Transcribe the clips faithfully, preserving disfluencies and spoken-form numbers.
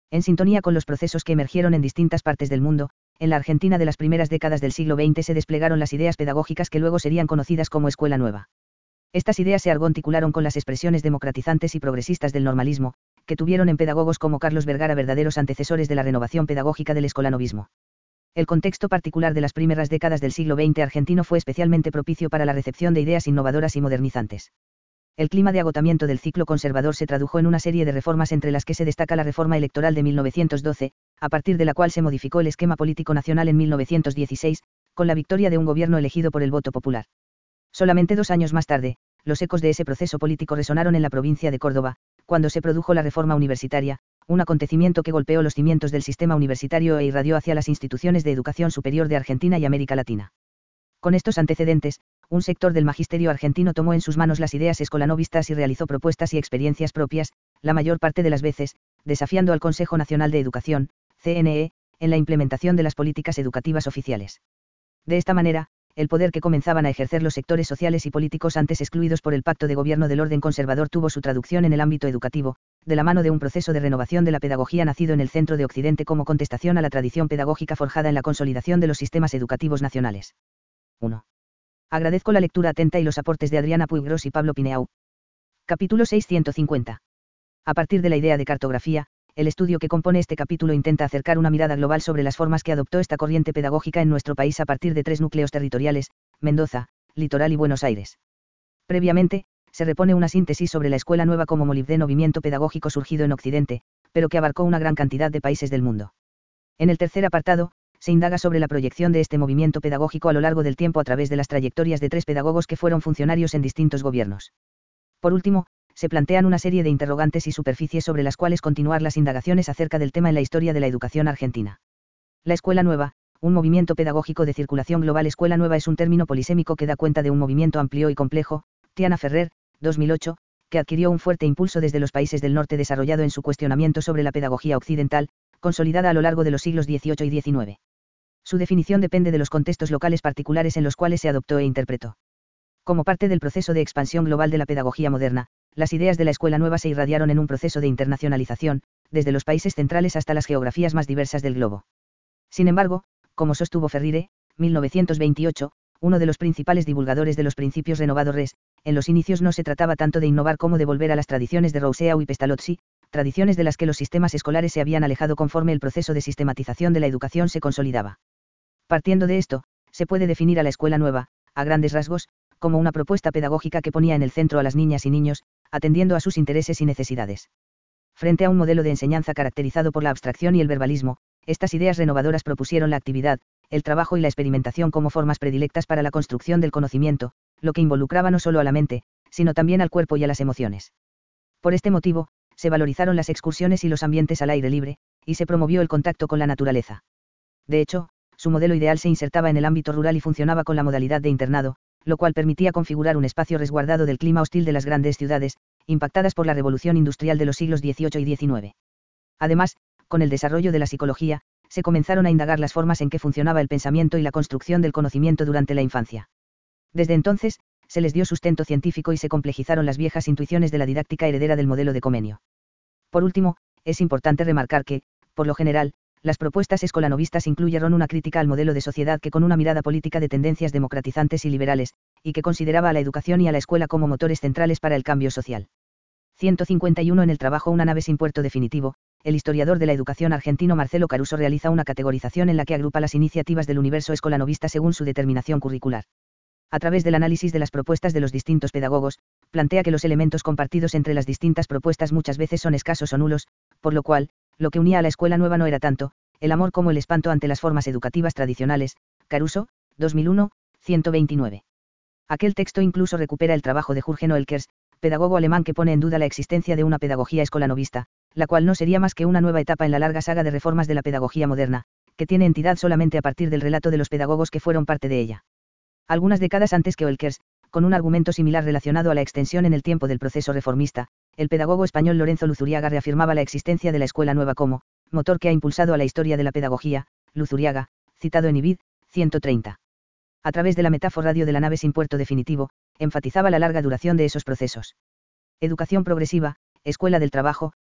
En sintonía con los procesos que emergieron en distintas partes del mundo, en la Argentina de las primeras décadas del siglo veinte se desplegaron las ideas pedagógicas que luego serían conocidas como Escuela Nueva. Estas ideas se articularon con las expresiones democratizantes y progresistas del normalismo, que tuvieron en pedagogos como Carlos Vergara verdaderos antecesores de la renovación pedagógica del escolanovismo. El contexto particular de las primeras décadas del siglo veinte argentino fue especialmente propicio para la recepción de ideas innovadoras y modernizantes. El clima de agotamiento del ciclo conservador se tradujo en una serie de reformas entre las que se destaca la reforma electoral de mil novecientos doce, a partir de la cual se modificó el esquema político nacional en mil novecientos dieciséis, con la victoria de un gobierno elegido por el voto popular. Solamente dos años más tarde, los ecos de ese proceso político resonaron en la provincia de Córdoba, cuando se produjo la reforma universitaria, un acontecimiento que golpeó los cimientos del sistema universitario e irradió hacia las instituciones de educación superior de Argentina y América Latina. Con estos antecedentes, un sector del magisterio argentino tomó en sus manos las ideas escolanovistas y realizó propuestas y experiencias propias, la mayor parte de las veces, desafiando al Consejo Nacional de Educación, C N E, en la implementación de las políticas educativas oficiales. De esta manera, el poder que comenzaban a ejercer los sectores sociales y políticos antes excluidos por el pacto de gobierno del orden conservador tuvo su traducción en el ámbito educativo, de la mano de un proceso de renovación de la pedagogía nacido en el centro de Occidente como contestación a la tradición pedagógica forjada en la consolidación de los sistemas educativos nacionales. uno. Agradezco la lectura atenta y los aportes de Adriana Puiggrós y Pablo Pineau. Capítulo seiscientos cincuenta. A partir de la idea de cartografía, el estudio que compone este capítulo intenta acercar una mirada global sobre las formas que adoptó esta corriente pedagógica en nuestro país a partir de tres núcleos territoriales, Mendoza, Litoral y Buenos Aires. Previamente, se repone una síntesis sobre la Escuela Nueva como molibdeno movimiento pedagógico surgido en Occidente, pero que abarcó una gran cantidad de países del mundo. En el tercer apartado, se indaga sobre la proyección de este movimiento pedagógico a lo largo del tiempo a través de las trayectorias de tres pedagogos que fueron funcionarios en distintos gobiernos. Por último, se plantean una serie de interrogantes y superficies sobre las cuales continuar las indagaciones acerca del tema en la historia de la educación argentina. La Escuela Nueva, un movimiento pedagógico de circulación global. Escuela Nueva es un término polisémico que da cuenta de un movimiento amplio y complejo, Tiana Ferrer, dos mil ocho, que adquirió un fuerte impulso desde los países del norte desarrollado en su cuestionamiento sobre la pedagogía occidental, consolidada a lo largo de los siglos dieciocho y diecinueve. Su definición depende de los contextos locales particulares en los cuales se adoptó e interpretó. Como parte del proceso de expansión global de la pedagogía moderna, las ideas de la Escuela Nueva se irradiaron en un proceso de internacionalización, desde los países centrales hasta las geografías más diversas del globo. Sin embargo, como sostuvo Ferrire, mil novecientos veintiocho, uno de los principales divulgadores de los principios renovadores, en los inicios no se trataba tanto de innovar como de volver a las tradiciones de Rousseau y Pestalozzi, tradiciones de las que los sistemas escolares se habían alejado conforme el proceso de sistematización de la educación se consolidaba. Partiendo de esto, se puede definir a la Escuela Nueva, a grandes rasgos, como una propuesta pedagógica que ponía en el centro a las niñas y niños, atendiendo a sus intereses y necesidades. Frente a un modelo de enseñanza caracterizado por la abstracción y el verbalismo, estas ideas renovadoras propusieron la actividad, el trabajo y la experimentación como formas predilectas para la construcción del conocimiento, lo que involucraba no solo a la mente, sino también al cuerpo y a las emociones. Por este motivo, se valorizaron las excursiones y los ambientes al aire libre, y se promovió el contacto con la naturaleza. De hecho, su modelo ideal se insertaba en el ámbito rural y funcionaba con la modalidad de internado, lo cual permitía configurar un espacio resguardado del clima hostil de las grandes ciudades, impactadas por la revolución industrial de los siglos dieciocho y diecinueve. Además, con el desarrollo de la psicología, se comenzaron a indagar las formas en que funcionaba el pensamiento y la construcción del conocimiento durante la infancia. Desde entonces, se les dio sustento científico y se complejizaron las viejas intuiciones de la didáctica heredera del modelo de Comenio. Por último, es importante remarcar que, por lo general, las propuestas escolanovistas incluyeron una crítica al modelo de sociedad que con una mirada política de tendencias democratizantes y liberales, y que consideraba a la educación y a la escuela como motores centrales para el cambio social. ciento cincuenta y uno En el trabajo Una nave sin puerto definitivo, el historiador de la educación argentino Marcelo Caruso realiza una categorización en la que agrupa las iniciativas del universo escolanovista según su determinación curricular. A través del análisis de las propuestas de los distintos pedagogos, plantea que los elementos compartidos entre las distintas propuestas muchas veces son escasos o nulos, por lo cual, lo que unía a la Escuela Nueva no era tanto el amor como el espanto ante las formas educativas tradicionales. Caruso, dos mil uno, ciento veintinueve. Aquel texto incluso recupera el trabajo de Jürgen Oelkers, pedagogo alemán que pone en duda la existencia de una pedagogía escolanovista, la cual no sería más que una nueva etapa en la larga saga de reformas de la pedagogía moderna, que tiene entidad solamente a partir del relato de los pedagogos que fueron parte de ella. Algunas décadas antes que Oelkers, con un argumento similar relacionado a la extensión en el tiempo del proceso reformista, el pedagogo español Lorenzo Luzuriaga reafirmaba la existencia de la Escuela Nueva como motor que ha impulsado a la historia de la pedagogía. Luzuriaga, citado en Ibid, ciento treinta. A través de la metáfora de la nave sin puerto definitivo, enfatizaba la larga duración de esos procesos. Educación progresiva, escuela del trabajo,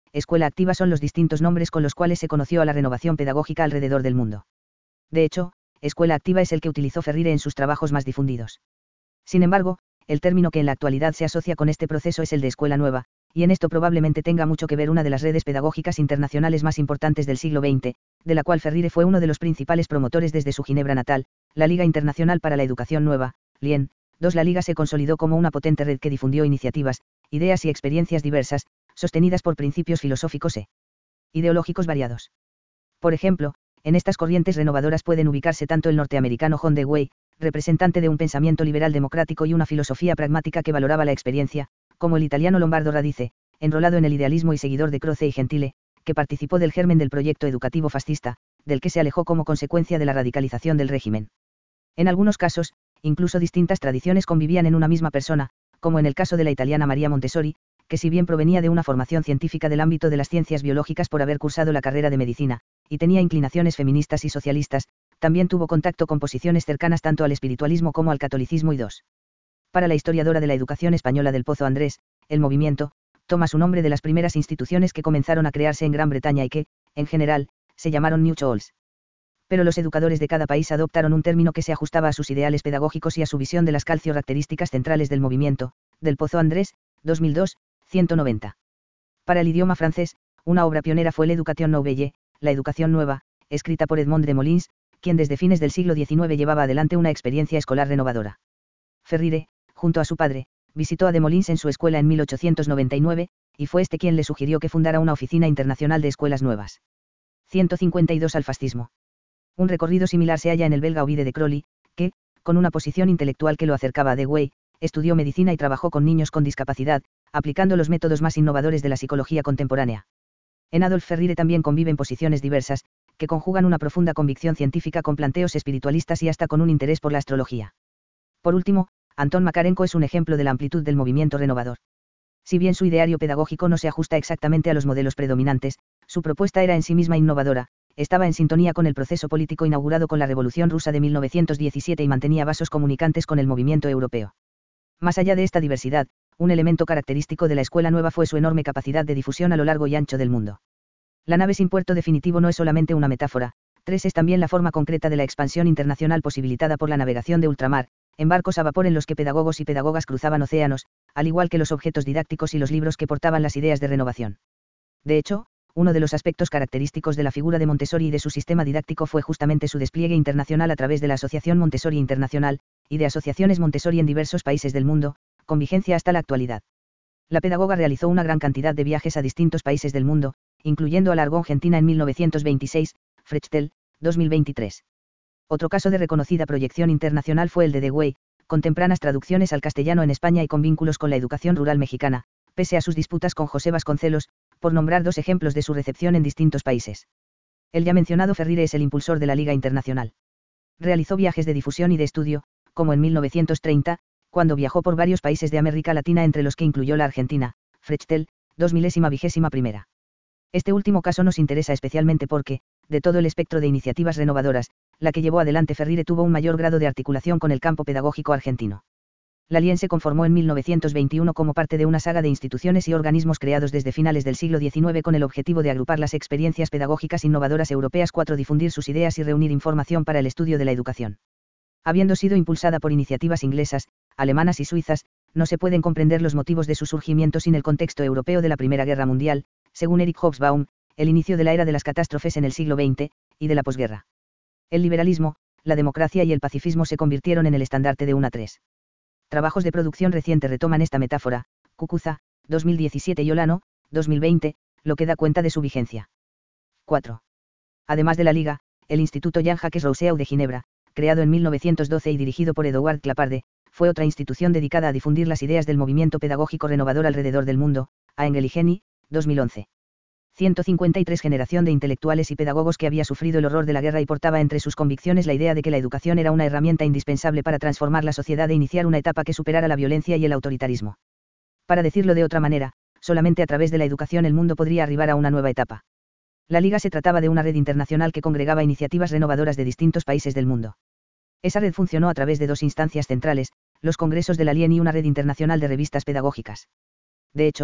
escuela activa son los distintos nombres con los cuales se conoció a la renovación pedagógica alrededor del mundo. De hecho, escuela activa es el que utilizó Ferrire en sus trabajos más difundidos. Sin embargo, el término que en la actualidad se asocia con este proceso es el de escuela nueva, y en esto probablemente tenga mucho que ver una de las redes pedagógicas internacionales más importantes del siglo veinte, de la cual Ferrire fue uno de los principales promotores desde su Ginebra natal, la Liga Internacional para la Educación Nueva, L I E N. dos La Liga se consolidó como una potente red que difundió iniciativas, ideas y experiencias diversas, sostenidas por principios filosóficos e ideológicos variados. Por ejemplo, en estas corrientes renovadoras pueden ubicarse tanto el norteamericano John Dewey, representante de un pensamiento liberal democrático y una filosofía pragmática que valoraba la experiencia, como el italiano Lombardo Radice, enrolado en el idealismo y seguidor de Croce y Gentile, que participó del germen del proyecto educativo fascista, del que se alejó como consecuencia de la radicalización del régimen. En algunos casos, incluso distintas tradiciones convivían en una misma persona, como en el caso de la italiana María Montessori, que si bien provenía de una formación científica del ámbito de las ciencias biológicas por haber cursado la carrera de medicina, y tenía inclinaciones feministas y socialistas, también tuvo contacto con posiciones cercanas tanto al espiritualismo como al catolicismo y dos. Para la historiadora de la educación española del Pozo Andrés, el movimiento toma su nombre de las primeras instituciones que comenzaron a crearse en Gran Bretaña y que, en general, se llamaron New Schools. Pero los educadores de cada país adoptaron un término que se ajustaba a sus ideales pedagógicos y a su visión de las características centrales del movimiento, del Pozo Andrés, dos mil dos, ciento noventa. Para el idioma francés, una obra pionera fue l'Éducation Nouvelle, la educación nueva, escrita por Edmond de Molins, quien desde fines del siglo diecinueve llevaba adelante una experiencia escolar renovadora. Ferrire, junto a su padre, visitó a de Molins en su escuela en mil ochocientos noventa y nueve, y fue este quien le sugirió que fundara una oficina internacional de escuelas nuevas. ciento cincuenta y dos Al fascismo. Un recorrido similar se halla en el belga Ovide de Crowley, que, con una posición intelectual que lo acercaba a Dewey, estudió medicina y trabajó con niños con discapacidad, aplicando los métodos más innovadores de la psicología contemporánea. En Adolf Ferrire también conviven posiciones diversas, que conjugan una profunda convicción científica con planteos espiritualistas y hasta con un interés por la astrología. Por último, Antón Makarenko es un ejemplo de la amplitud del movimiento renovador. Si bien su ideario pedagógico no se ajusta exactamente a los modelos predominantes, su propuesta era en sí misma innovadora, estaba en sintonía con el proceso político inaugurado con la Revolución Rusa de mil novecientos diecisiete y mantenía vasos comunicantes con el movimiento europeo. Más allá de esta diversidad, un elemento característico de la Escuela Nueva fue su enorme capacidad de difusión a lo largo y ancho del mundo. La nave sin puerto definitivo no es solamente una metáfora, tres es también la forma concreta de la expansión internacional posibilitada por la navegación de ultramar, en barcos a vapor en los que pedagogos y pedagogas cruzaban océanos, al igual que los objetos didácticos y los libros que portaban las ideas de renovación. De hecho, uno de los aspectos característicos de la figura de Montessori y de su sistema didáctico fue justamente su despliegue internacional a través de la Asociación Montessori Internacional, y de asociaciones Montessori en diversos países del mundo, con vigencia hasta la actualidad. La pedagoga realizó una gran cantidad de viajes a distintos países del mundo, incluyendo a la Argentina en mil novecientos veintiséis, Frechtel, dos mil veintitrés. Otro caso de reconocida proyección internacional fue el de Dewey, con tempranas traducciones al castellano en España y con vínculos con la educación rural mexicana, pese a sus disputas con José Vasconcelos, por nombrar dos ejemplos de su recepción en distintos países. El ya mencionado Ferrire es el impulsor de la Liga Internacional. Realizó viajes de difusión y de estudio, como en mil novecientos treinta, cuando viajó por varios países de América Latina entre los que incluyó la Argentina, Frechtel, dos milésima vigésima primera. Este último caso nos interesa especialmente porque, de todo el espectro de iniciativas renovadoras, la que llevó adelante Ferrire tuvo un mayor grado de articulación con el campo pedagógico argentino. La L I E N se conformó en mil novecientos veintiuno como parte de una saga de instituciones y organismos creados desde finales del siglo diecinueve con el objetivo de agrupar las experiencias pedagógicas innovadoras europeas. cuatro Difundir sus ideas y reunir información para el estudio de la educación. Habiendo sido impulsada por iniciativas inglesas, alemanas y suizas, no se pueden comprender los motivos de su surgimiento sin el contexto europeo de la Primera Guerra Mundial, según Eric Hobsbawm, el inicio de la era de las catástrofes en el siglo veinte, y de la posguerra. El liberalismo, la democracia y el pacifismo se convirtieron en el estandarte de una tres. Trabajos de producción reciente retoman esta metáfora, Cucuza, dos mil diecisiete y Olano, dos mil veinte, lo que da cuenta de su vigencia. cuatro. Además de la Liga, el Instituto Jean-Jacques Rousseau de Ginebra, creado en mil novecientos doce y dirigido por Edouard Claparde, fue otra institución dedicada a difundir las ideas del movimiento pedagógico renovador alrededor del mundo, a Engel y Geni, dos mil once. ciento cincuenta y tres Generación de intelectuales y pedagogos que había sufrido el horror de la guerra y portaba entre sus convicciones la idea de que la educación era una herramienta indispensable para transformar la sociedad e iniciar una etapa que superara la violencia y el autoritarismo. Para decirlo de otra manera, solamente a través de la educación el mundo podría arribar a una nueva etapa. La Liga se trataba de una red internacional que congregaba iniciativas renovadoras de distintos países del mundo. Esa red funcionó a través de dos instancias centrales, los congresos de la L I E N y una red internacional de revistas pedagógicas. De hecho,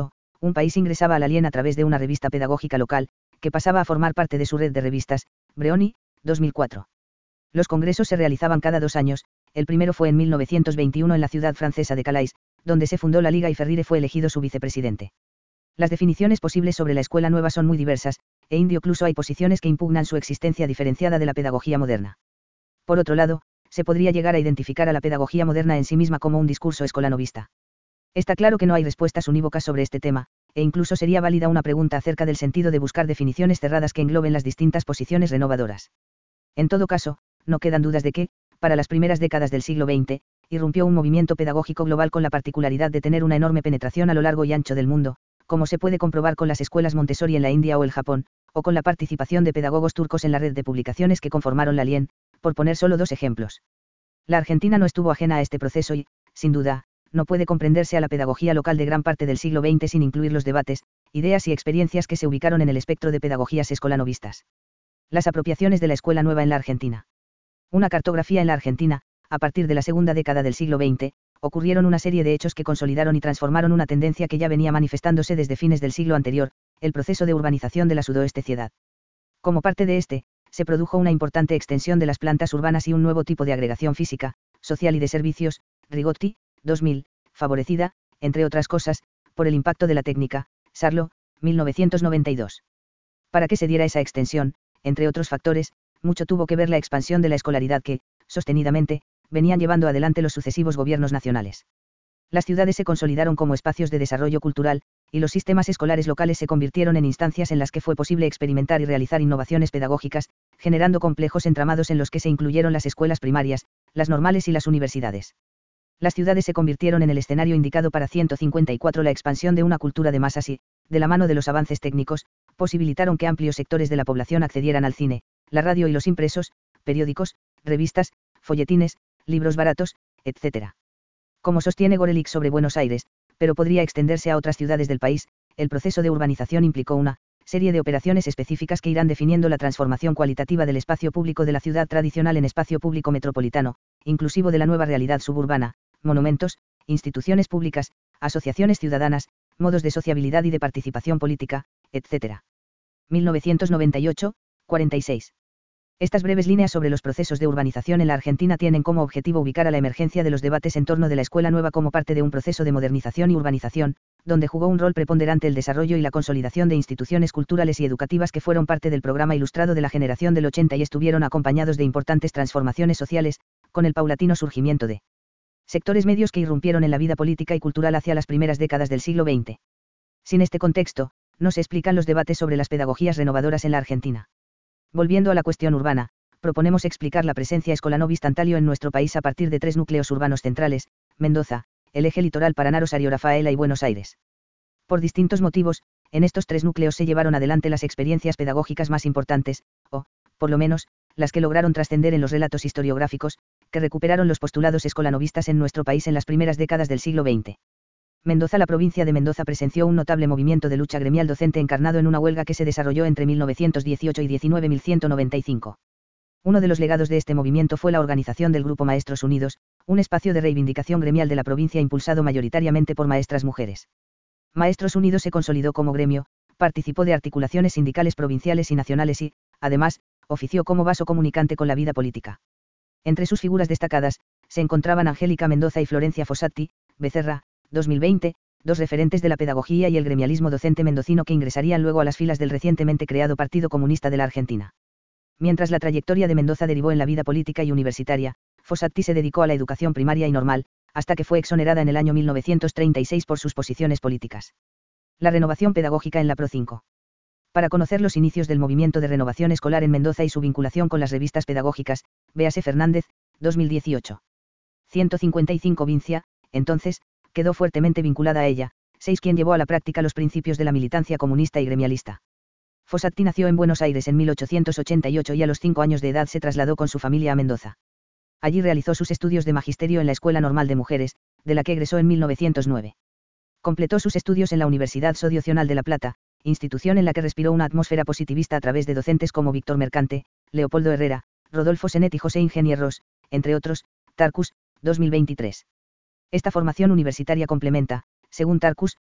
un país ingresaba al Alien a través de una revista pedagógica local, que pasaba a formar parte de su red de revistas, Breoni, dos mil cuatro. Los congresos se realizaban cada dos años, el primero fue en mil novecientos veintiuno en la ciudad francesa de Calais, donde se fundó la Liga y Ferrire fue elegido su vicepresidente. Las definiciones posibles sobre la escuela nueva son muy diversas, e incluso hay posiciones que impugnan su existencia diferenciada de la pedagogía moderna. Por otro lado, se podría llegar a identificar a la pedagogía moderna en sí misma como un discurso escolanovista. Está claro que no hay respuestas unívocas sobre este tema, e incluso sería válida una pregunta acerca del sentido de buscar definiciones cerradas que engloben las distintas posiciones renovadoras. En todo caso, no quedan dudas de que, para las primeras décadas del siglo veinte, irrumpió un movimiento pedagógico global con la particularidad de tener una enorme penetración a lo largo y ancho del mundo, como se puede comprobar con las escuelas Montessori en la India o el Japón, o con la participación de pedagogos turcos en la red de publicaciones que conformaron la Alien, por poner solo dos ejemplos. La Argentina no estuvo ajena a este proceso y, sin duda, no puede comprenderse a la pedagogía local de gran parte del siglo veinte sin incluir los debates, ideas y experiencias que se ubicaron en el espectro de pedagogías escolanovistas. Las apropiaciones de la escuela nueva en la Argentina. Una cartografía en la Argentina, a partir de la segunda década del siglo veinte, ocurrieron una serie de hechos que consolidaron y transformaron una tendencia que ya venía manifestándose desde fines del siglo anterior, el proceso de urbanización de la sudoeste ciudad. Como parte de este, se produjo una importante extensión de las plantas urbanas y un nuevo tipo de agregación física, social y de servicios, Rigotti, dos mil, favorecida, entre otras cosas, por el impacto de la técnica, Sarlo, mil novecientos noventa y dos. Para que se diera esa extensión, entre otros factores, mucho tuvo que ver la expansión de la escolaridad que, sostenidamente, venían llevando adelante los sucesivos gobiernos nacionales. Las ciudades se consolidaron como espacios de desarrollo cultural, y los sistemas escolares locales se convirtieron en instancias en las que fue posible experimentar y realizar innovaciones pedagógicas, generando complejos entramados en los que se incluyeron las escuelas primarias, las normales y las universidades. Las ciudades se convirtieron en el escenario indicado para ciento cincuenta y cuatro la expansión de una cultura de masas y, de la mano de los avances técnicos, posibilitaron que amplios sectores de la población accedieran al cine, la radio y los impresos, periódicos, revistas, folletines, libros baratos, etcétera. Como sostiene Gorelik sobre Buenos Aires, pero podría extenderse a otras ciudades del país, el proceso de urbanización implicó una serie de operaciones específicas que irán definiendo la transformación cualitativa del espacio público de la ciudad tradicional en espacio público metropolitano, inclusivo de la nueva realidad suburbana, monumentos, instituciones públicas, asociaciones ciudadanas, modos de sociabilidad y de participación política, etcétera. mil novecientos noventa y ocho, cuarenta y seis. Estas breves líneas sobre los procesos de urbanización en la Argentina tienen como objetivo ubicar a la emergencia de los debates en torno de la escuela nueva como parte de un proceso de modernización y urbanización, donde jugó un rol preponderante el desarrollo y la consolidación de instituciones culturales y educativas que fueron parte del programa ilustrado de la generación del ochenta y estuvieron acompañados de importantes transformaciones sociales, con el paulatino surgimiento de sectores medios que irrumpieron en la vida política y cultural hacia las primeras décadas del siglo veinte. Sin este contexto, no se explican los debates sobre las pedagogías renovadoras en la Argentina. Volviendo a la cuestión urbana, proponemos explicar la presencia escolanovista antalio en nuestro país a partir de tres núcleos urbanos centrales, Mendoza, el eje litoral Paraná Rosario Rafaela y Buenos Aires. Por distintos motivos, en estos tres núcleos se llevaron adelante las experiencias pedagógicas más importantes, o, por lo menos, las que lograron trascender en los relatos historiográficos, que recuperaron los postulados escolanovistas en nuestro país en las primeras décadas del siglo veinte. Mendoza. La provincia de Mendoza presenció un notable movimiento de lucha gremial docente encarnado en una huelga que se desarrolló entre mil novecientos dieciocho y diecinueve mil ciento noventa y cinco. Uno de los legados de este movimiento fue la organización del Grupo Maestros Unidos, un espacio de reivindicación gremial de la provincia impulsado mayoritariamente por maestras mujeres. Maestros Unidos se consolidó como gremio, participó de articulaciones sindicales provinciales y nacionales y, además, ofició como vaso comunicante con la vida política. Entre sus figuras destacadas, se encontraban Angélica Mendoza y Florencia Fossati, Becerra, dos mil veinte, dos referentes de la pedagogía y el gremialismo docente mendocino que ingresarían luego a las filas del recientemente creado Partido Comunista de la Argentina. Mientras la trayectoria de Mendoza derivó en la vida política y universitaria, Fossati se dedicó a la educación primaria y normal, hasta que fue exonerada en el año mil novecientos treinta y seis por sus posiciones políticas. La renovación pedagógica en la Pro cinco. Para conocer los inicios del movimiento de renovación escolar en Mendoza y su vinculación con las revistas pedagógicas, véase Fernández, dos mil dieciocho. ciento cincuenta y cinco Vincia, entonces, quedó fuertemente vinculada a ella, seis quien llevó a la práctica los principios de la militancia comunista y gremialista. Fossati nació en Buenos Aires en mil ochocientos ochenta y ocho y a los cinco años de edad se trasladó con su familia a Mendoza. Allí realizó sus estudios de magisterio en la Escuela Normal de Mujeres, de la que egresó en mil novecientos nueve. Completó sus estudios en la Universidad Socional de La Plata, institución en la que respiró una atmósfera positivista a través de docentes como Víctor Mercante, Leopoldo Herrera, Rodolfo Senet y José Ingenierros, entre otros, Tarcus, dos mil veintitrés. Esta formación universitaria complementa, según Tarcus,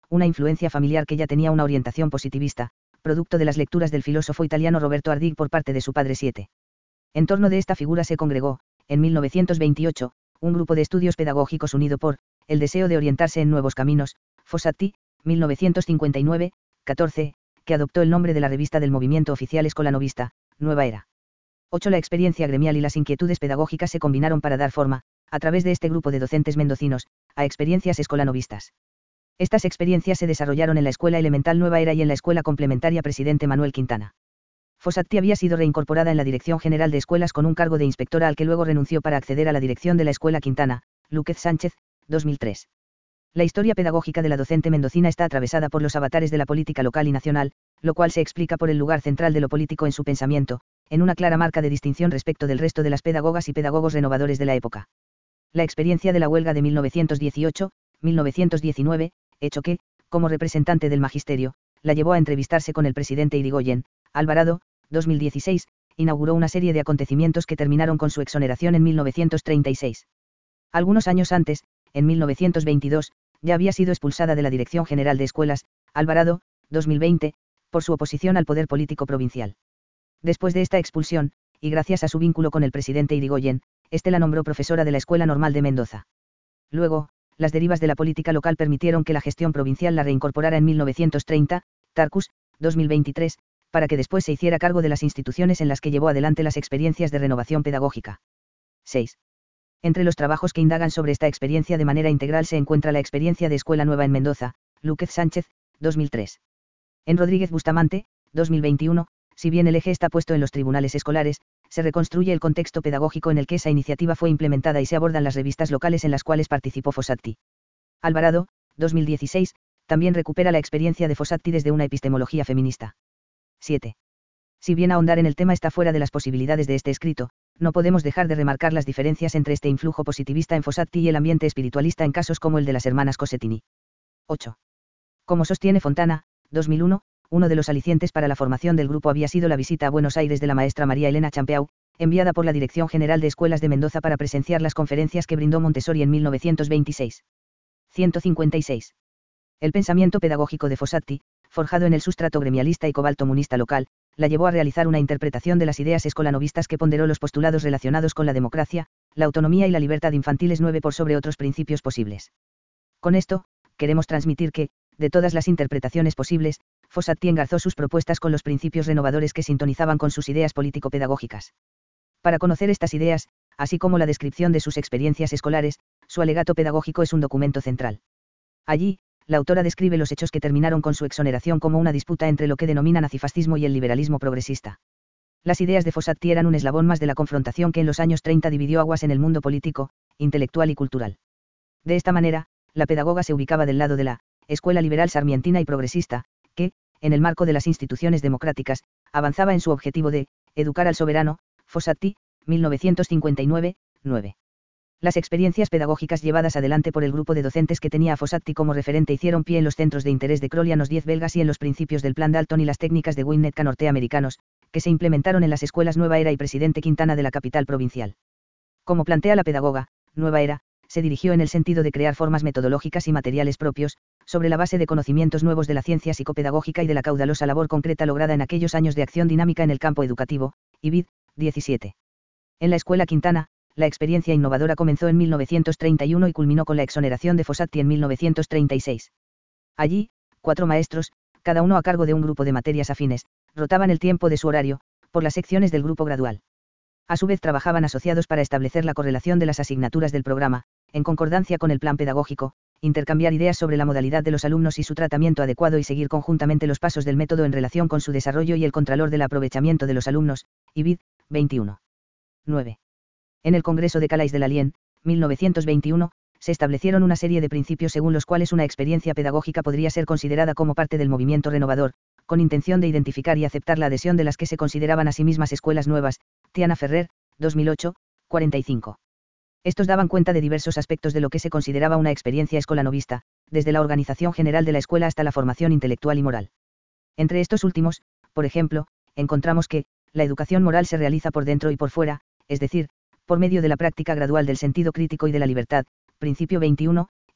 una influencia familiar que ya tenía una orientación positivista, producto de las lecturas del filósofo italiano Roberto Ardig por parte de su padre. siete. En torno de esta figura se congregó, en mil novecientos veintiocho, un grupo de estudios pedagógicos unido por el deseo de orientarse en nuevos caminos, Fossati, mil novecientos cincuenta y nueve, catorce, que adoptó el nombre de la revista del movimiento oficial escolanovista, Nueva Era. ocho. La experiencia gremial y las inquietudes pedagógicas se combinaron para dar forma, a través de este grupo de docentes mendocinos, a experiencias escolanovistas. Estas experiencias se desarrollaron en la Escuela Elemental Nueva Era y en la Escuela Complementaria Presidente Manuel Quintana. Fossati había sido reincorporada en la Dirección General de Escuelas con un cargo de inspectora al que luego renunció para acceder a la dirección de la Escuela Quintana, Lúquez Sánchez, dos mil tres. La historia pedagógica de la docente mendocina está atravesada por los avatares de la política local y nacional, lo cual se explica por el lugar central de lo político en su pensamiento, en una clara marca de distinción respecto del resto de las pedagogas y pedagogos renovadores de la época. La experiencia de la huelga de mil novecientos dieciocho, mil novecientos diecinueve, hecho que, como representante del magisterio, la llevó a entrevistarse con el presidente Irigoyen, Alvarado, dos mil dieciséis, inauguró una serie de acontecimientos que terminaron con su exoneración en mil novecientos treinta y seis. Algunos años antes, en mil novecientos veintidós, ya había sido expulsada de la Dirección General de Escuelas, Alvarado, dos mil veinte, por su oposición al poder político provincial. Después de esta expulsión, y gracias a su vínculo con el presidente Irigoyen, este la nombró profesora de la Escuela Normal de Mendoza. Luego, las derivas de la política local permitieron que la gestión provincial la reincorporara en mil novecientos treinta, Tarcus, dos mil veintitrés, para que después se hiciera cargo de las instituciones en las que llevó adelante las experiencias de renovación pedagógica. seis. Entre los trabajos que indagan sobre esta experiencia de manera integral se encuentra la experiencia de Escuela Nueva en Mendoza, Lúquez Sánchez, dos mil tres. En Rodríguez Bustamante, dos mil veintiuno, si bien el eje está puesto en los tribunales escolares, se reconstruye el contexto pedagógico en el que esa iniciativa fue implementada y se abordan las revistas locales en las cuales participó Fossati. Alvarado, dos mil dieciséis, también recupera la experiencia de Fossati desde una epistemología feminista. siete. Si bien ahondar en el tema está fuera de las posibilidades de este escrito, no podemos dejar de remarcar las diferencias entre este influjo positivista en Fossati y el ambiente espiritualista en casos como el de las hermanas Cossettini. ocho. Como sostiene Fontana, dos mil uno, uno de los alicientes para la formación del grupo había sido la visita a Buenos Aires de la maestra María Elena Champeau, enviada por la Dirección General de Escuelas de Mendoza para presenciar las conferencias que brindó Montessori en mil novecientos veintiséis. ciento cincuenta y seis. El pensamiento pedagógico de Fossati, forjado en el sustrato gremialista y cobaltomunista local, la llevó a realizar una interpretación de las ideas escolanovistas que ponderó los postulados relacionados con la democracia, la autonomía y la libertad infantiles nueve por sobre otros principios posibles. Con esto, queremos transmitir que, de todas las interpretaciones posibles, Fossati engarzó sus propuestas con los principios renovadores que sintonizaban con sus ideas político-pedagógicas. Para conocer estas ideas, así como la descripción de sus experiencias escolares, su alegato pedagógico es un documento central. Allí, la autora describe los hechos que terminaron con su exoneración como una disputa entre lo que denomina nazifascismo y el liberalismo progresista. Las ideas de Fossati eran un eslabón más de la confrontación que en los años treinta dividió aguas en el mundo político, intelectual y cultural. De esta manera, la pedagoga se ubicaba del lado de la escuela liberal sarmientina y progresista, que, en el marco de las instituciones democráticas, avanzaba en su objetivo de educar al soberano. Fossati, mil novecientos cincuenta y nueve, nueve. Las experiencias pedagógicas llevadas adelante por el grupo de docentes que tenía a Fossati como referente hicieron pie en los centros de interés de Crowley a los diez belgas y en los principios del Plan Dalton y las técnicas de Winnetka norteamericanos, que se implementaron en las escuelas Nueva Era y Presidente Quintana de la capital provincial. Como plantea la pedagoga, Nueva Era, se dirigió en el sentido de crear formas metodológicas y materiales propios, sobre la base de conocimientos nuevos de la ciencia psicopedagógica y de la caudalosa labor concreta lograda en aquellos años de acción dinámica en el campo educativo, I B I D, diecisiete. En la escuela Quintana, la experiencia innovadora comenzó en mil novecientos treinta y uno y culminó con la exoneración de Fossati en mil novecientos treinta y seis. Allí, cuatro maestros, cada uno a cargo de un grupo de materias afines, rotaban el tiempo de su horario, por las secciones del grupo gradual. A su vez trabajaban asociados para establecer la correlación de las asignaturas del programa, en concordancia con el plan pedagógico, intercambiar ideas sobre la modalidad de los alumnos y su tratamiento adecuado y seguir conjuntamente los pasos del método en relación con su desarrollo y el contralor del aprovechamiento de los alumnos, I B I D, veintiuno. nueve. En el Congreso de Calais de la Lien, mil novecientos veintiuno, se establecieron una serie de principios según los cuales una experiencia pedagógica podría ser considerada como parte del movimiento renovador, con intención de identificar y aceptar la adhesión de las que se consideraban a sí mismas escuelas nuevas. Tiana Ferrer, dos mil ocho, cuarenta y cinco. Estos daban cuenta de diversos aspectos de lo que se consideraba una experiencia escolanovista, desde la organización general de la escuela hasta la formación intelectual y moral. Entre estos últimos, por ejemplo, encontramos que, la educación moral se realiza por dentro y por fuera, es decir, por medio de la práctica gradual del sentido crítico y de la libertad, principio veintiuno, y que,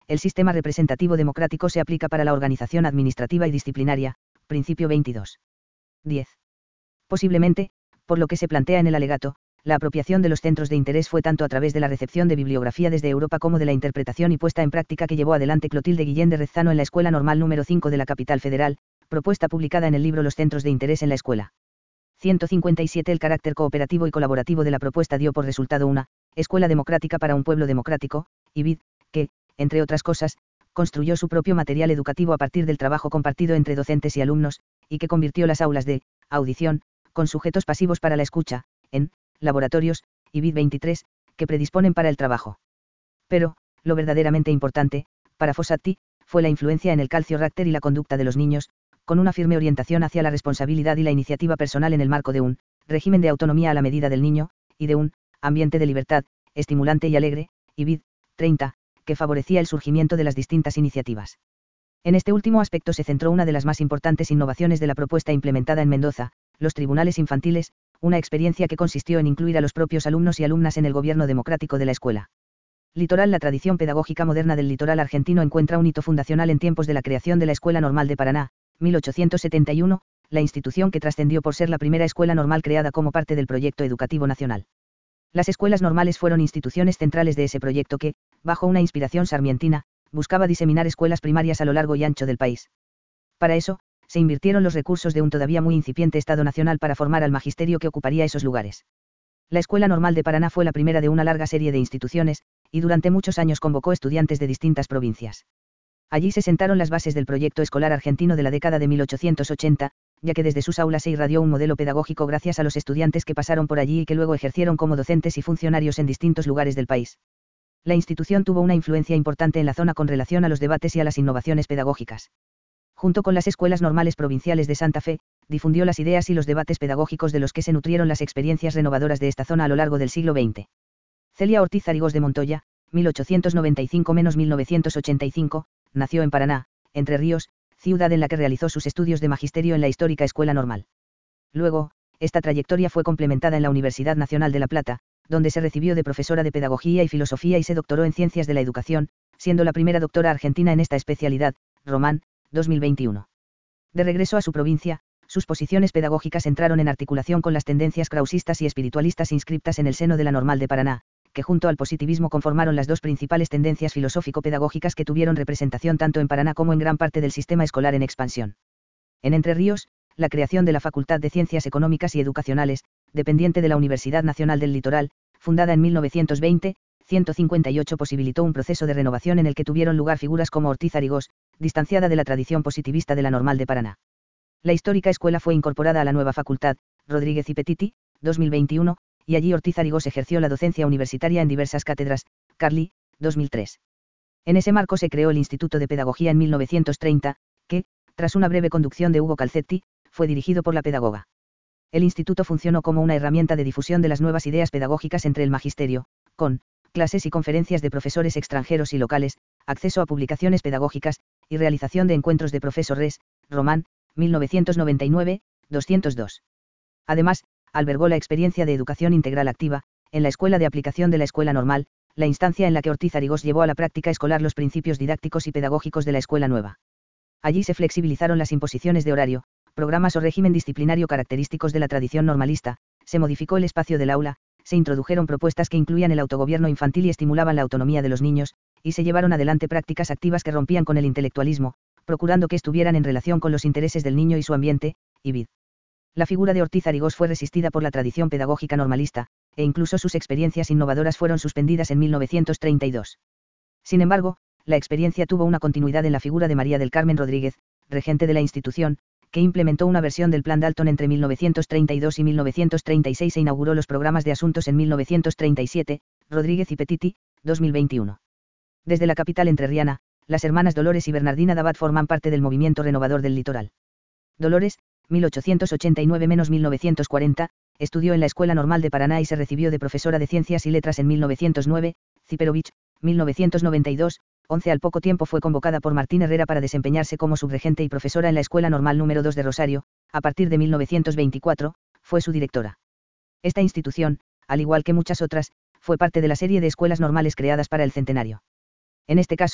el sistema representativo democrático se aplica para la organización administrativa y disciplinaria, principio veintidós. diez. Posiblemente, por lo que se plantea en el alegato, la apropiación de los centros de interés fue tanto a través de la recepción de bibliografía desde Europa como de la interpretación y puesta en práctica que llevó adelante Clotilde Guillén de Rezano en la Escuela Normal número cinco de la capital federal, propuesta publicada en el libro Los centros de interés en la escuela. ciento cincuenta y siete El carácter cooperativo y colaborativo de la propuesta dio por resultado una escuela democrática para un pueblo democrático, y Vid, que, entre otras cosas, construyó su propio material educativo a partir del trabajo compartido entre docentes y alumnos, y que convirtió las aulas de audición, con sujetos pasivos para la escucha, en laboratorios, y Vid veintitrés, que predisponen para el trabajo. Pero, lo verdaderamente importante, para Fossati, fue la influencia en el calcio-rácter y la conducta de los niños, con una firme orientación hacia la responsabilidad y la iniciativa personal en el marco de un régimen de autonomía a la medida del niño, y de un ambiente de libertad, estimulante y alegre, y Vid treinta, que favorecía el surgimiento de las distintas iniciativas. En este último aspecto se centró una de las más importantes innovaciones de la propuesta implementada en Mendoza, los tribunales infantiles, una experiencia que consistió en incluir a los propios alumnos y alumnas en el gobierno democrático de la escuela. Litoral. La tradición pedagógica moderna del litoral argentino encuentra un hito fundacional en tiempos de la creación de la Escuela Normal de Paraná, mil ochocientos setenta y uno, la institución que trascendió por ser la primera escuela normal creada como parte del proyecto educativo nacional. Las escuelas normales fueron instituciones centrales de ese proyecto que, bajo una inspiración sarmientina, buscaba diseminar escuelas primarias a lo largo y ancho del país. Para eso, se invirtieron los recursos de un todavía muy incipiente Estado nacional para formar al magisterio que ocuparía esos lugares. La Escuela Normal de Paraná fue la primera de una larga serie de instituciones, y durante muchos años convocó estudiantes de distintas provincias. Allí se sentaron las bases del proyecto escolar argentino de la década de mil ochocientos ochenta, ya que desde sus aulas se irradió un modelo pedagógico gracias a los estudiantes que pasaron por allí y que luego ejercieron como docentes y funcionarios en distintos lugares del país. La institución tuvo una influencia importante en la zona con relación a los debates y a las innovaciones pedagógicas. Junto con las escuelas normales provinciales de Santa Fe, difundió las ideas y los debates pedagógicos de los que se nutrieron las experiencias renovadoras de esta zona a lo largo del siglo veinte. Celia Ortiz Arigós de Montoya, mil ochocientos noventa y cinco a mil novecientos ochenta y cinco, nació en Paraná, Entre Ríos, ciudad en la que realizó sus estudios de magisterio en la histórica Escuela Normal. Luego, esta trayectoria fue complementada en la Universidad Nacional de La Plata, donde se recibió de profesora de Pedagogía y Filosofía y se doctoró en Ciencias de la Educación, siendo la primera doctora argentina en esta especialidad, Román, dos mil veintiuno. De regreso a su provincia, sus posiciones pedagógicas entraron en articulación con las tendencias krausistas y espiritualistas inscriptas en el seno de la Normal de Paraná, que junto al positivismo conformaron las dos principales tendencias filosófico-pedagógicas que tuvieron representación tanto en Paraná como en gran parte del sistema escolar en expansión. En Entre Ríos, la creación de la Facultad de Ciencias Económicas y Educacionales, dependiente de la Universidad Nacional del Litoral, fundada en mil novecientos veinte, ciento cincuenta y ocho posibilitó un proceso de renovación en el que tuvieron lugar figuras como Ortiz Arigós, distanciada de la tradición positivista de la Normal de Paraná. La histórica escuela fue incorporada a la nueva facultad, Rodríguez y Petiti, dos mil veintiuno, y allí Ortiz Arigós ejerció la docencia universitaria en diversas cátedras, Carli, dos mil tres. En ese marco se creó el Instituto de Pedagogía en mil novecientos treinta, que, tras una breve conducción de Hugo Calcetti, fue dirigido por la pedagoga. El instituto funcionó como una herramienta de difusión de las nuevas ideas pedagógicas entre el magisterio, con clases y conferencias de profesores extranjeros y locales, acceso a publicaciones pedagógicas, y realización de encuentros de profesores, Román, mil novecientos noventa y nueve, doscientos dos. Además, albergó la experiencia de educación integral activa, en la Escuela de Aplicación de la Escuela Normal, la instancia en la que Ortiz Arigós llevó a la práctica escolar los principios didácticos y pedagógicos de la Escuela Nueva. Allí se flexibilizaron las imposiciones de horario, programas o régimen disciplinario característicos de la tradición normalista, se modificó el espacio del aula, se introdujeron propuestas que incluían el autogobierno infantil y estimulaban la autonomía de los niños, y se llevaron adelante prácticas activas que rompían con el intelectualismo, procurando que estuvieran en relación con los intereses del niño y su ambiente, y vid. La figura de Ortiz Arigós fue resistida por la tradición pedagógica normalista, e incluso sus experiencias innovadoras fueron suspendidas en mil novecientos treinta y dos. Sin embargo, la experiencia tuvo una continuidad en la figura de María del Carmen Rodríguez, regente de la institución, que implementó una versión del Plan Dalton entre mil novecientos treinta y dos y mil novecientos treinta y seis e inauguró los programas de asuntos en mil novecientos treinta y siete, Rodríguez y Petiti, dos mil veintiuno. Desde la capital entrerriana, las hermanas Dolores y Bernardina Dabat forman parte del movimiento renovador del litoral. Dolores, mil ochocientos ochenta y nueve a mil novecientos cuarenta, estudió en la Escuela Normal de Paraná y se recibió de profesora de Ciencias y Letras en mil novecientos nueve, Ciperovich, mil novecientos noventa y dos, once al poco tiempo fue convocada por Martín Herrera para desempeñarse como subregente y profesora en la Escuela Normal número dos de Rosario, a partir de mil novecientos veinticuatro, fue su directora. Esta institución, al igual que muchas otras, fue parte de la serie de escuelas normales creadas para el centenario. En este caso,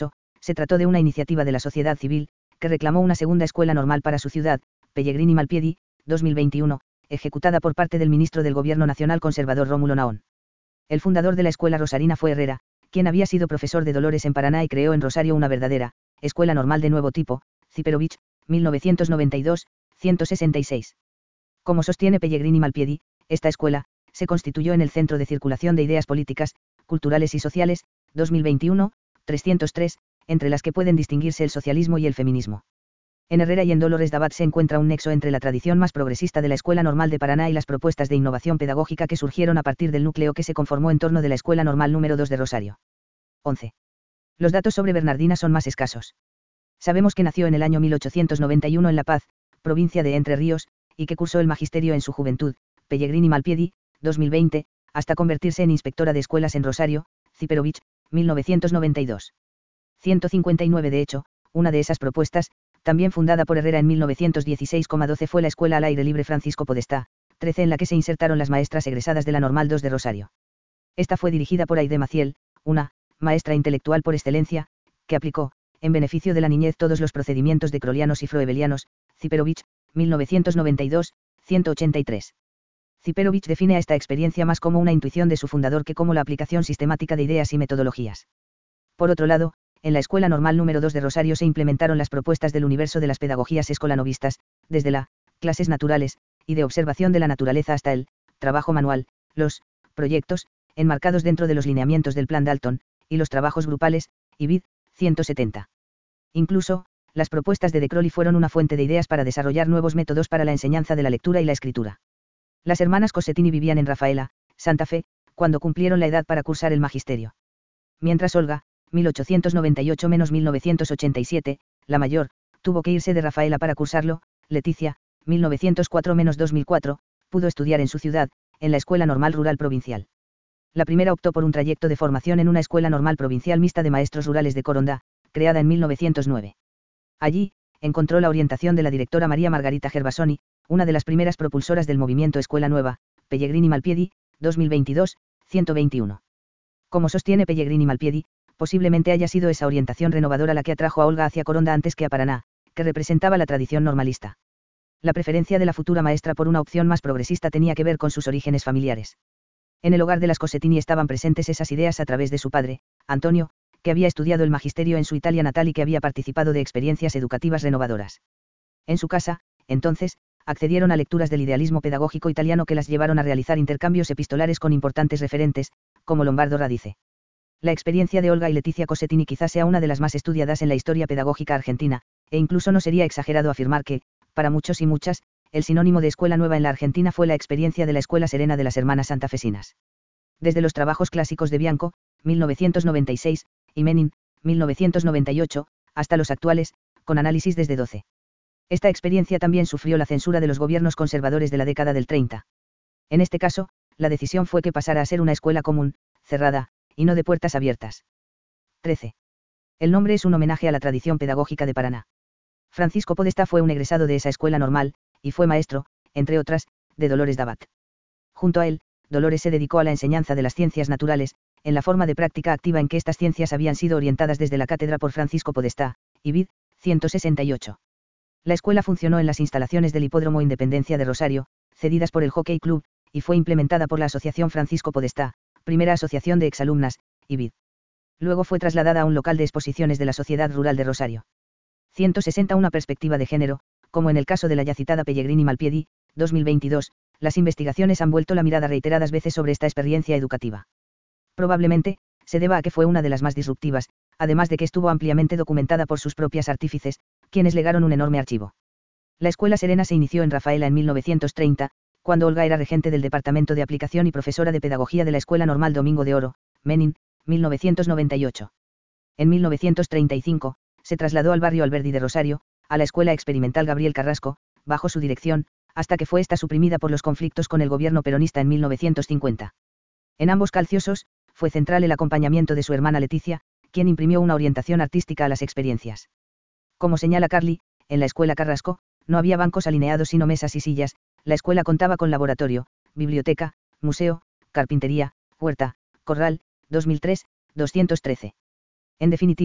Se trató de una iniciativa de la sociedad civil, que reclamó una segunda escuela normal para su ciudad, Pellegrini Malpiedi, dos mil veintiuno, ejecutada por parte del ministro del Gobierno Nacional Conservador Rómulo Naón. El fundador de la escuela rosarina fue Herrera, quien había sido profesor de Dolores en Paraná y creó en Rosario una verdadera escuela normal de nuevo tipo, Ciperovich, mil novecientos noventa y dos, ciento sesenta y seis. Como sostiene Pellegrini Malpiedi, esta escuela se constituyó en el centro de circulación de ideas políticas, culturales y sociales, dos mil veintiuno, trescientos tres, entre las que pueden distinguirse el socialismo y el feminismo. En Herrera y en Dolores d'Abat se encuentra un nexo entre la tradición más progresista de la Escuela Normal de Paraná y las propuestas de innovación pedagógica que surgieron a partir del núcleo que se conformó en torno de la Escuela Normal número dos de Rosario. once. Los datos sobre Bernardina son más escasos. Sabemos que nació en el año mil ochocientos noventa y uno en La Paz, provincia de Entre Ríos, y que cursó el magisterio en su juventud, Pellegrini Malpiedi, dos mil veinte, hasta convertirse en inspectora de escuelas en Rosario, Ciperovich, mil novecientos noventa y dos. ciento cincuenta y nueve De hecho, una de esas propuestas, también fundada por Herrera en mil novecientos dieciséis, doce fue la Escuela al Aire Libre Francisco Podestá, trece en la que se insertaron las maestras egresadas de la Normal dos de Rosario. Esta fue dirigida por Aide Maciel, una maestra intelectual por excelencia, que aplicó, en beneficio de la niñez, todos los procedimientos de crolianos y froebelianos, Ciperovich, mil novecientos noventa y dos, ciento ochenta y tres. Ciperovich define a esta experiencia más como una intuición de su fundador que como la aplicación sistemática de ideas y metodologías. Por otro lado, en la Escuela Normal número dos de Rosario se implementaron las propuestas del universo de las pedagogías escolanovistas, desde la clases naturales y de observación de la naturaleza hasta el trabajo manual, los proyectos, enmarcados dentro de los lineamientos del Plan Dalton, y los trabajos grupales, I B I D, ciento setenta. Incluso, las propuestas de De Crowley fueron una fuente de ideas para desarrollar nuevos métodos para la enseñanza de la lectura y la escritura. Las hermanas Cossettini vivían en Rafaela, Santa Fe, cuando cumplieron la edad para cursar el magisterio. Mientras Olga, mil ochocientos noventa y ocho a mil novecientos ochenta y siete, la mayor, tuvo que irse de Rafaela para cursarlo, Leticia, mil novecientos cuatro a dos mil cuatro, pudo estudiar en su ciudad, en la Escuela Normal Rural Provincial. La primera optó por un trayecto de formación en una Escuela Normal Provincial mixta de maestros rurales de Coronda, creada en mil novecientos nueve. Allí, encontró la orientación de la directora María Margarita Gervasoni, una de las primeras propulsoras del movimiento Escuela Nueva, Pellegrini Malpiedi, dos mil veintidós, ciento veintiuno. Como sostiene Pellegrini Malpiedi, posiblemente haya sido esa orientación renovadora la que atrajo a Olga hacia Coronda antes que a Paraná, que representaba la tradición normalista. La preferencia de la futura maestra por una opción más progresista tenía que ver con sus orígenes familiares. En el hogar de las Cossettini estaban presentes esas ideas a través de su padre, Antonio, que había estudiado el magisterio en su Italia natal y que había participado de experiencias educativas renovadoras. En su casa, entonces, accedieron a lecturas del idealismo pedagógico italiano que las llevaron a realizar intercambios epistolares con importantes referentes, como Lombardo Radice. La experiencia de Olga y Leticia Cossettini quizás sea una de las más estudiadas en la historia pedagógica argentina, e incluso no sería exagerado afirmar que, para muchos y muchas, el sinónimo de escuela nueva en la Argentina fue la experiencia de la Escuela Serena de las Hermanas Santafesinas. Desde los trabajos clásicos de Bianco, mil novecientos noventa y seis, y Menin, mil novecientos noventa y ocho, hasta los actuales, con análisis desde doce. Esta experiencia también sufrió la censura de los gobiernos conservadores de la década del treinta. En este caso, la decisión fue que pasara a ser una escuela común, cerrada, y no de puertas abiertas. trece. El nombre es un homenaje a la tradición pedagógica de Paraná. Francisco Podestá fue un egresado de esa escuela normal, y fue maestro, entre otras, de Dolores d'Abat. Junto a él, Dolores se dedicó a la enseñanza de las ciencias naturales, en la forma de práctica activa en que estas ciencias habían sido orientadas desde la cátedra por Francisco Podestá, I B I D, ciento sesenta y ocho. La escuela funcionó en las instalaciones del Hipódromo Independencia de Rosario, cedidas por el Jockey Club, y fue implementada por la Asociación Francisco Podestá, primera asociación de exalumnas, I B I D. Luego fue trasladada a un local de exposiciones de la Sociedad Rural de Rosario. ciento sesenta Una perspectiva de género, como en el caso de la ya citada Pellegrini Malpiedi, dos mil veintidós, las investigaciones han vuelto la mirada reiteradas veces sobre esta experiencia educativa. Probablemente, se deba a que fue una de las más disruptivas, además de que estuvo ampliamente documentada por sus propias artífices, quienes legaron un enorme archivo. La Escuela Serena se inició en Rafaela en mil novecientos treinta, cuando Olga era regente del Departamento de Aplicación y profesora de Pedagogía de la Escuela Normal Domingo de Oro, Menin, mil novecientos noventa y ocho. En mil novecientos treinta y cinco, se trasladó al barrio Alberdi de Rosario, a la Escuela Experimental Gabriel Carrasco, bajo su dirección, hasta que fue esta suprimida por los conflictos con el gobierno peronista en mil novecientos cincuenta. En ambos calciosos, fue central el acompañamiento de su hermana Leticia, quien imprimió una orientación artística a las experiencias. Como señala Carli, en la Escuela Carrasco, no había bancos alineados sino mesas y sillas, la escuela contaba con laboratorio, biblioteca, museo, carpintería, huerta, corral, dos mil tres, doscientos trece. En definitiva,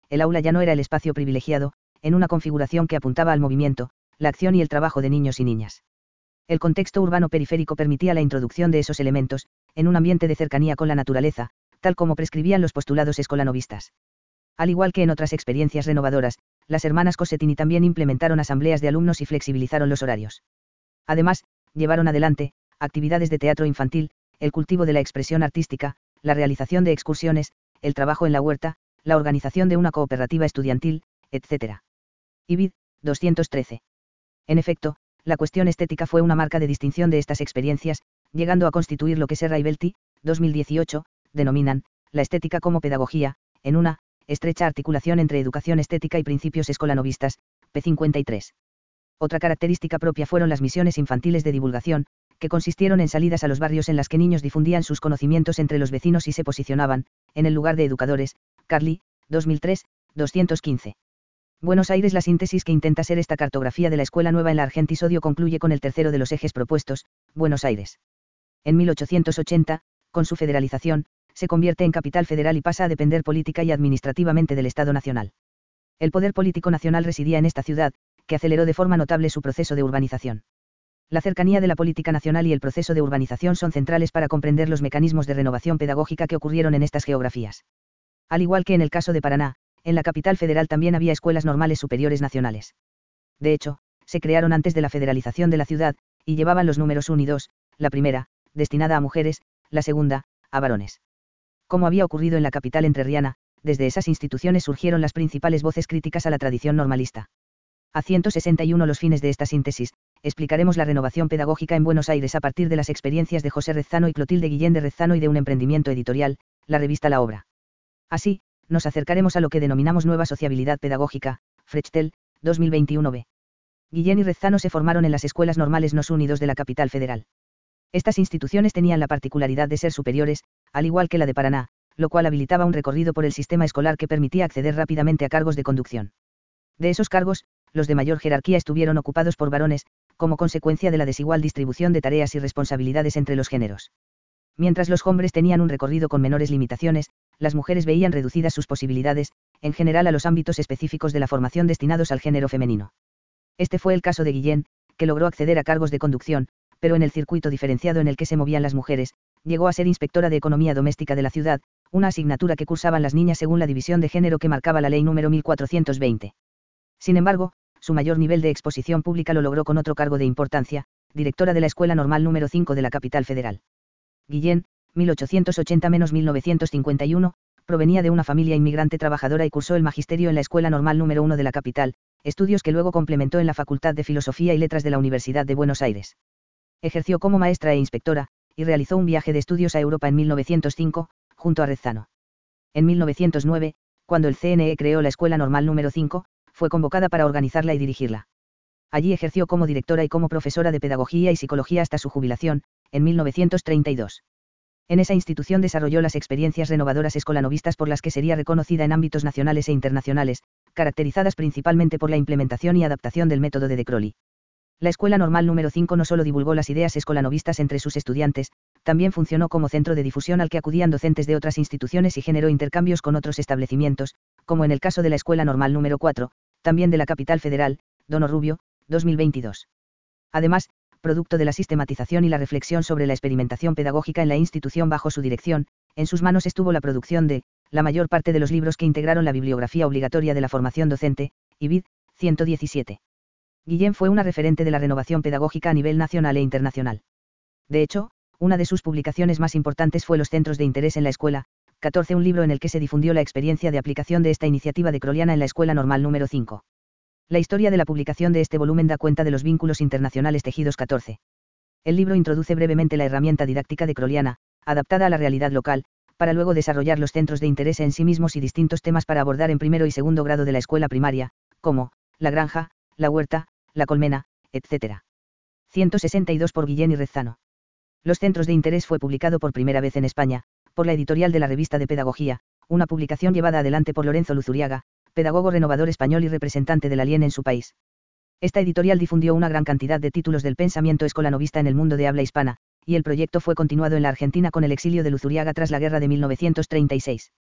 el aula ya no era el espacio privilegiado, en una configuración que apuntaba al movimiento, la acción y el trabajo de niños y niñas. El contexto urbano periférico permitía la introducción de esos elementos, en un ambiente de cercanía con la naturaleza, tal como prescribían los postulados escolanovistas. Al igual que en otras experiencias renovadoras, las hermanas Cossettini también implementaron asambleas de alumnos y flexibilizaron los horarios. Además, llevaron adelante actividades de teatro infantil, el cultivo de la expresión artística, la realización de excursiones, el trabajo en la huerta, la organización de una cooperativa estudiantil, etcétera. Ibid, doscientos trece. En efecto, la cuestión estética fue una marca de distinción de estas experiencias, llegando a constituir lo que Serra y Belti, dos mil dieciocho, denominan la estética como pedagogía, en una estrecha articulación entre educación estética y principios escolanovistas, p cincuenta y tres. Otra característica propia fueron las misiones infantiles de divulgación, que consistieron en salidas a los barrios en las que niños difundían sus conocimientos entre los vecinos y se posicionaban, en el lugar de educadores, Carly, dos mil tres, doscientos quince. Buenos Aires. La síntesis que intenta ser esta cartografía de la escuela nueva en la Argentisodio concluye con el tercero de los ejes propuestos, Buenos Aires. En mil ochocientos ochenta, con su federalización, se convierte en capital federal y pasa a depender política y administrativamente del Estado Nacional. El poder político nacional residía en esta ciudad, que aceleró de forma notable su proceso de urbanización. La cercanía de la política nacional y el proceso de urbanización son centrales para comprender los mecanismos de renovación pedagógica que ocurrieron en estas geografías. Al igual que en el caso de Paraná, en la capital federal también había escuelas normales superiores nacionales. De hecho, se crearon antes de la federalización de la ciudad, y llevaban los números uno y dos, la primera, destinada a mujeres, la segunda, a varones. Como había ocurrido en la capital entrerriana, desde esas instituciones surgieron las principales voces críticas a la tradición normalista. A ciento sesenta y uno. Los fines de esta síntesis, explicaremos la renovación pedagógica en Buenos Aires a partir de las experiencias de José Rezano y Clotilde Guillén de Rezano y de un emprendimiento editorial, la revista La Obra. Así, nos acercaremos a lo que denominamos nueva sociabilidad pedagógica, Frechtel, dos mil veintiuno b. Guillén y Rezano se formaron en las escuelas normales Nos Unidos de la capital federal. Estas instituciones tenían la particularidad de ser superiores, al igual que la de Paraná, lo cual habilitaba un recorrido por el sistema escolar que permitía acceder rápidamente a cargos de conducción. De esos cargos, los de mayor jerarquía estuvieron ocupados por varones, como consecuencia de la desigual distribución de tareas y responsabilidades entre los géneros. Mientras los hombres tenían un recorrido con menores limitaciones, las mujeres veían reducidas sus posibilidades, en general a los ámbitos específicos de la formación destinados al género femenino. Este fue el caso de Guillén, que logró acceder a cargos de conducción, pero en el circuito diferenciado en el que se movían las mujeres, llegó a ser inspectora de economía doméstica de la ciudad, una asignatura que cursaban las niñas según la división de género que marcaba la ley número mil cuatrocientos veinte. Sin embargo, su mayor nivel de exposición pública lo logró con otro cargo de importancia, directora de la Escuela Normal número cinco de la capital federal. Guillén, mil ochocientos ochenta a mil novecientos cincuenta y uno, provenía de una familia inmigrante trabajadora y cursó el magisterio en la Escuela Normal número uno de la capital, estudios que luego complementó en la Facultad de Filosofía y Letras de la Universidad de Buenos Aires. Ejerció como maestra e inspectora, y realizó un viaje de estudios a Europa en mil novecientos cinco, junto a Rezano. En mil novecientos nueve, cuando el C N E creó la Escuela Normal número cinco, fue convocada para organizarla y dirigirla. Allí ejerció como directora y como profesora de Pedagogía y Psicología hasta su jubilación, en mil novecientos treinta y dos. En esa institución desarrolló las experiencias renovadoras escolanovistas por las que sería reconocida en ámbitos nacionales e internacionales, caracterizadas principalmente por la implementación y adaptación del método de De Crowley. La Escuela Normal número cinco no solo divulgó las ideas escolanovistas entre sus estudiantes, también funcionó como centro de difusión al que acudían docentes de otras instituciones y generó intercambios con otros establecimientos, como en el caso de la Escuela Normal número cuatro, también de la capital federal, Dono Rubio, dos mil veintidós. Además, producto de la sistematización y la reflexión sobre la experimentación pedagógica en la institución bajo su dirección, en sus manos estuvo la producción de la mayor parte de los libros que integraron la bibliografía obligatoria de la formación docente, Ibid, ciento diecisiete. Guillén fue una referente de la renovación pedagógica a nivel nacional e internacional. De hecho, una de sus publicaciones más importantes fue Los centros de interés en la escuela, catorce, un libro en el que se difundió la experiencia de aplicación de esta iniciativa de Crowleyana en la Escuela Normal número cinco. La historia de la publicación de este volumen da cuenta de los vínculos internacionales tejidos. catorce. El libro introduce brevemente la herramienta didáctica de Crowleyana, adaptada a la realidad local, para luego desarrollar los centros de interés en sí mismos y distintos temas para abordar en primero y segundo grado de la escuela primaria, como la granja, la huerta, la colmena, etcétera. ciento sesenta y dos por Guillén y Rezano. Los centros de interés fue publicado por primera vez en España, por la editorial de la Revista de Pedagogía, una publicación llevada adelante por Lorenzo Luzuriaga, pedagogo renovador español y representante de la L I E N en su país. Esta editorial difundió una gran cantidad de títulos del pensamiento escolanovista en el mundo de habla hispana, y el proyecto fue continuado en la Argentina con el exilio de Luzuriaga tras la guerra de mil novecientos treinta y seis.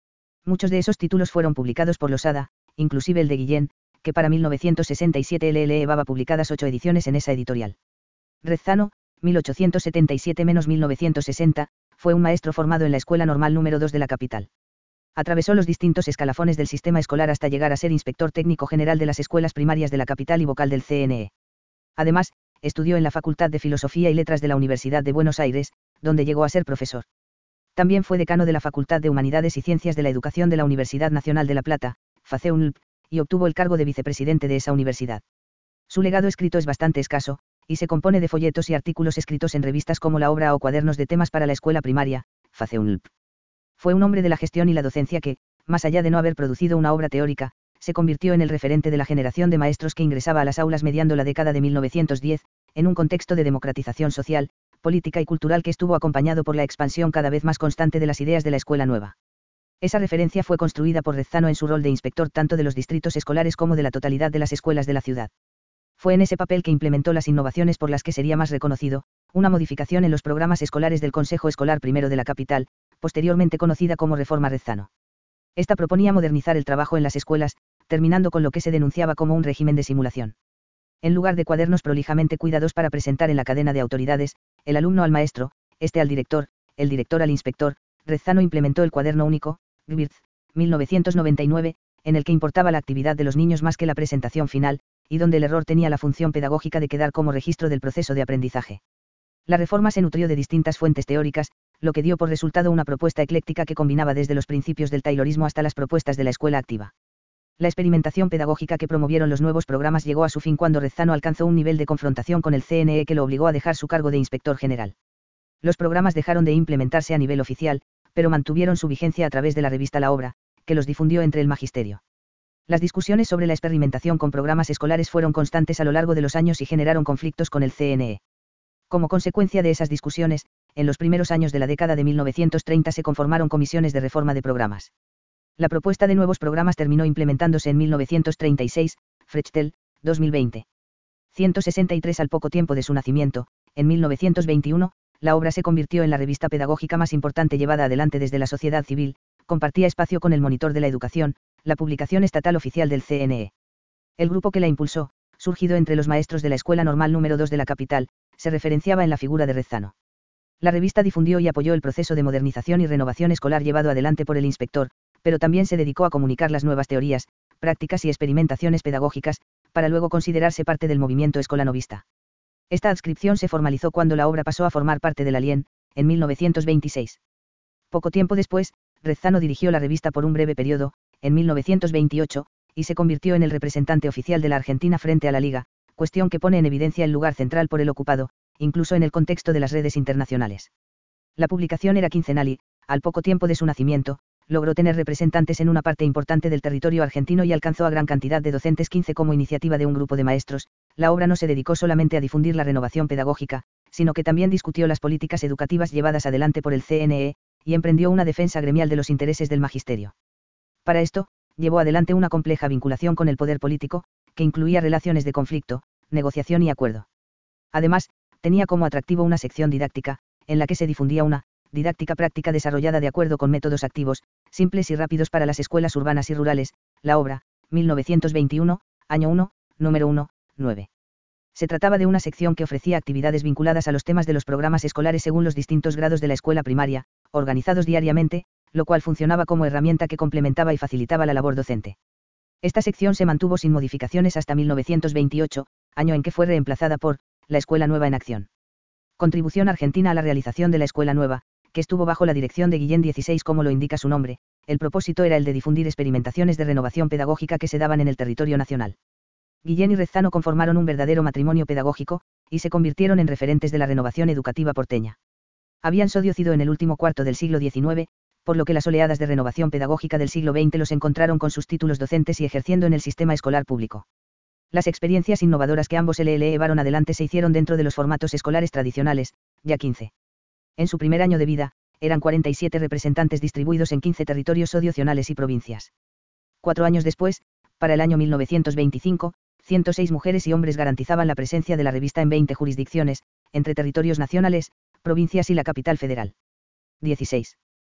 Muchos de esos títulos fueron publicados por Losada, inclusive el de Guillén, que para mil novecientos sesenta y siete le llevaba publicadas ocho ediciones en esa editorial. Rezano, mil ochocientos setenta y siete a mil novecientos sesenta, fue un maestro formado en la Escuela Normal número dos de la capital. Atravesó los distintos escalafones del sistema escolar hasta llegar a ser inspector técnico general de las escuelas primarias de la capital y vocal del C N E. Además, estudió en la Facultad de Filosofía y Letras de la Universidad de Buenos Aires, donde llegó a ser profesor. También fue decano de la Facultad de Humanidades y Ciencias de la Educación de la Universidad Nacional de La Plata, FACEUNLP, y obtuvo el cargo de vicepresidente de esa universidad. Su legado escrito es bastante escaso, y se compone de folletos y artículos escritos en revistas como La Obra o cuadernos de temas para la escuela primaria, FACEUNLP. Fue un hombre de la gestión y la docencia que, más allá de no haber producido una obra teórica, se convirtió en el referente de la generación de maestros que ingresaba a las aulas mediando la década de mil novecientos diez, en un contexto de democratización social, política y cultural que estuvo acompañado por la expansión cada vez más constante de las ideas de la escuela nueva. Esa referencia fue construida por Rezano en su rol de inspector tanto de los distritos escolares como de la totalidad de las escuelas de la ciudad. Fue en ese papel que implementó las innovaciones por las que sería más reconocido, una modificación en los programas escolares del Consejo Escolar Primero de la capital, posteriormente conocida como Reforma Rezano. Esta proponía modernizar el trabajo en las escuelas, terminando con lo que se denunciaba como un régimen de simulación. En lugar de cuadernos prolijamente cuidados para presentar en la cadena de autoridades, el alumno al maestro, este al director, el director al inspector, Rezano implementó el cuaderno único, G B I R T, mil novecientos noventa y nueve, en el que importaba la actividad de los niños más que la presentación final, y donde el error tenía la función pedagógica de quedar como registro del proceso de aprendizaje. La reforma se nutrió de distintas fuentes teóricas, lo que dio por resultado una propuesta ecléctica que combinaba desde los principios del taylorismo hasta las propuestas de la escuela activa. La experimentación pedagógica que promovieron los nuevos programas llegó a su fin cuando Rezano alcanzó un nivel de confrontación con el C N E que lo obligó a dejar su cargo de inspector general. Los programas dejaron de implementarse a nivel oficial, pero mantuvieron su vigencia a través de la revista La Obra, que los difundió entre el magisterio. Las discusiones sobre la experimentación con programas escolares fueron constantes a lo largo de los años y generaron conflictos con el C N E. Como consecuencia de esas discusiones, en los primeros años de la década de mil novecientos treinta se conformaron comisiones de reforma de programas. La propuesta de nuevos programas terminó implementándose en mil novecientos treinta y seis, Frechtel, dos mil veinte. ciento sesenta y tres Al poco tiempo de su nacimiento, en mil novecientos veintiuno, La Obra se convirtió en la revista pedagógica más importante llevada adelante desde la sociedad civil, compartía espacio con el Monitor de la Educación, la publicación estatal oficial del C N E. El grupo que la impulsó, surgido entre los maestros de la Escuela Normal número dos de la capital, se referenciaba en la figura de Rezano. La revista difundió y apoyó el proceso de modernización y renovación escolar llevado adelante por el inspector, pero también se dedicó a comunicar las nuevas teorías, prácticas y experimentaciones pedagógicas, para luego considerarse parte del movimiento escolanovista. Esta adscripción se formalizó cuando La Obra pasó a formar parte de la Lien, en mil novecientos veintiséis. Poco tiempo después, Rezano dirigió la revista por un breve periodo, en mil novecientos veintiocho, y se convirtió en el representante oficial de la Argentina frente a la Liga, cuestión que pone en evidencia el lugar central por él ocupado, incluso en el contexto de las redes internacionales. La publicación era quincenal y, al poco tiempo de su nacimiento, logró tener representantes en una parte importante del territorio argentino y alcanzó a gran cantidad de docentes quince como iniciativa de un grupo de maestros. La obra no se dedicó solamente a difundir la renovación pedagógica, sino que también discutió las políticas educativas llevadas adelante por el C N E, y emprendió una defensa gremial de los intereses del magisterio. Para esto, llevó adelante una compleja vinculación con el poder político, que incluía relaciones de conflicto, negociación y acuerdo. Además, tenía como atractivo una sección didáctica, en la que se difundía una didáctica práctica desarrollada de acuerdo con métodos activos, simples y rápidos para las escuelas urbanas y rurales. La Obra, mil novecientos veintiuno, año uno, número uno, nueve. Se trataba de una sección que ofrecía actividades vinculadas a los temas de los programas escolares según los distintos grados de la escuela primaria, organizados diariamente, lo cual funcionaba como herramienta que complementaba y facilitaba la labor docente. Esta sección se mantuvo sin modificaciones hasta mil novecientos veintiocho, año en que fue reemplazada por La Escuela Nueva en Acción. Contribución argentina a la realización de la Escuela Nueva, que estuvo bajo la dirección de Guillén dieciséis como lo indica su nombre. El propósito era el de difundir experimentaciones de renovación pedagógica que se daban en el territorio nacional. Guillén y Rezano conformaron un verdadero matrimonio pedagógico, y se convirtieron en referentes de la renovación educativa porteña. Habían sodiocido en el último cuarto del siglo diecinueve, por lo que las oleadas de renovación pedagógica del siglo veinte los encontraron con sus títulos docentes y ejerciendo en el sistema escolar público. Las experiencias innovadoras que ambos le llevaron adelante se hicieron dentro de los formatos escolares tradicionales, ya quince. En su primer año de vida, eran cuarenta y siete representantes distribuidos en quince territorios sodiocionales y provincias. Cuatro años después, para el año mil novecientos veinticinco, ciento seis mujeres y hombres garantizaban la presencia de la revista en veinte jurisdicciones, entre territorios nacionales, provincias y la capital federal. dieciséis.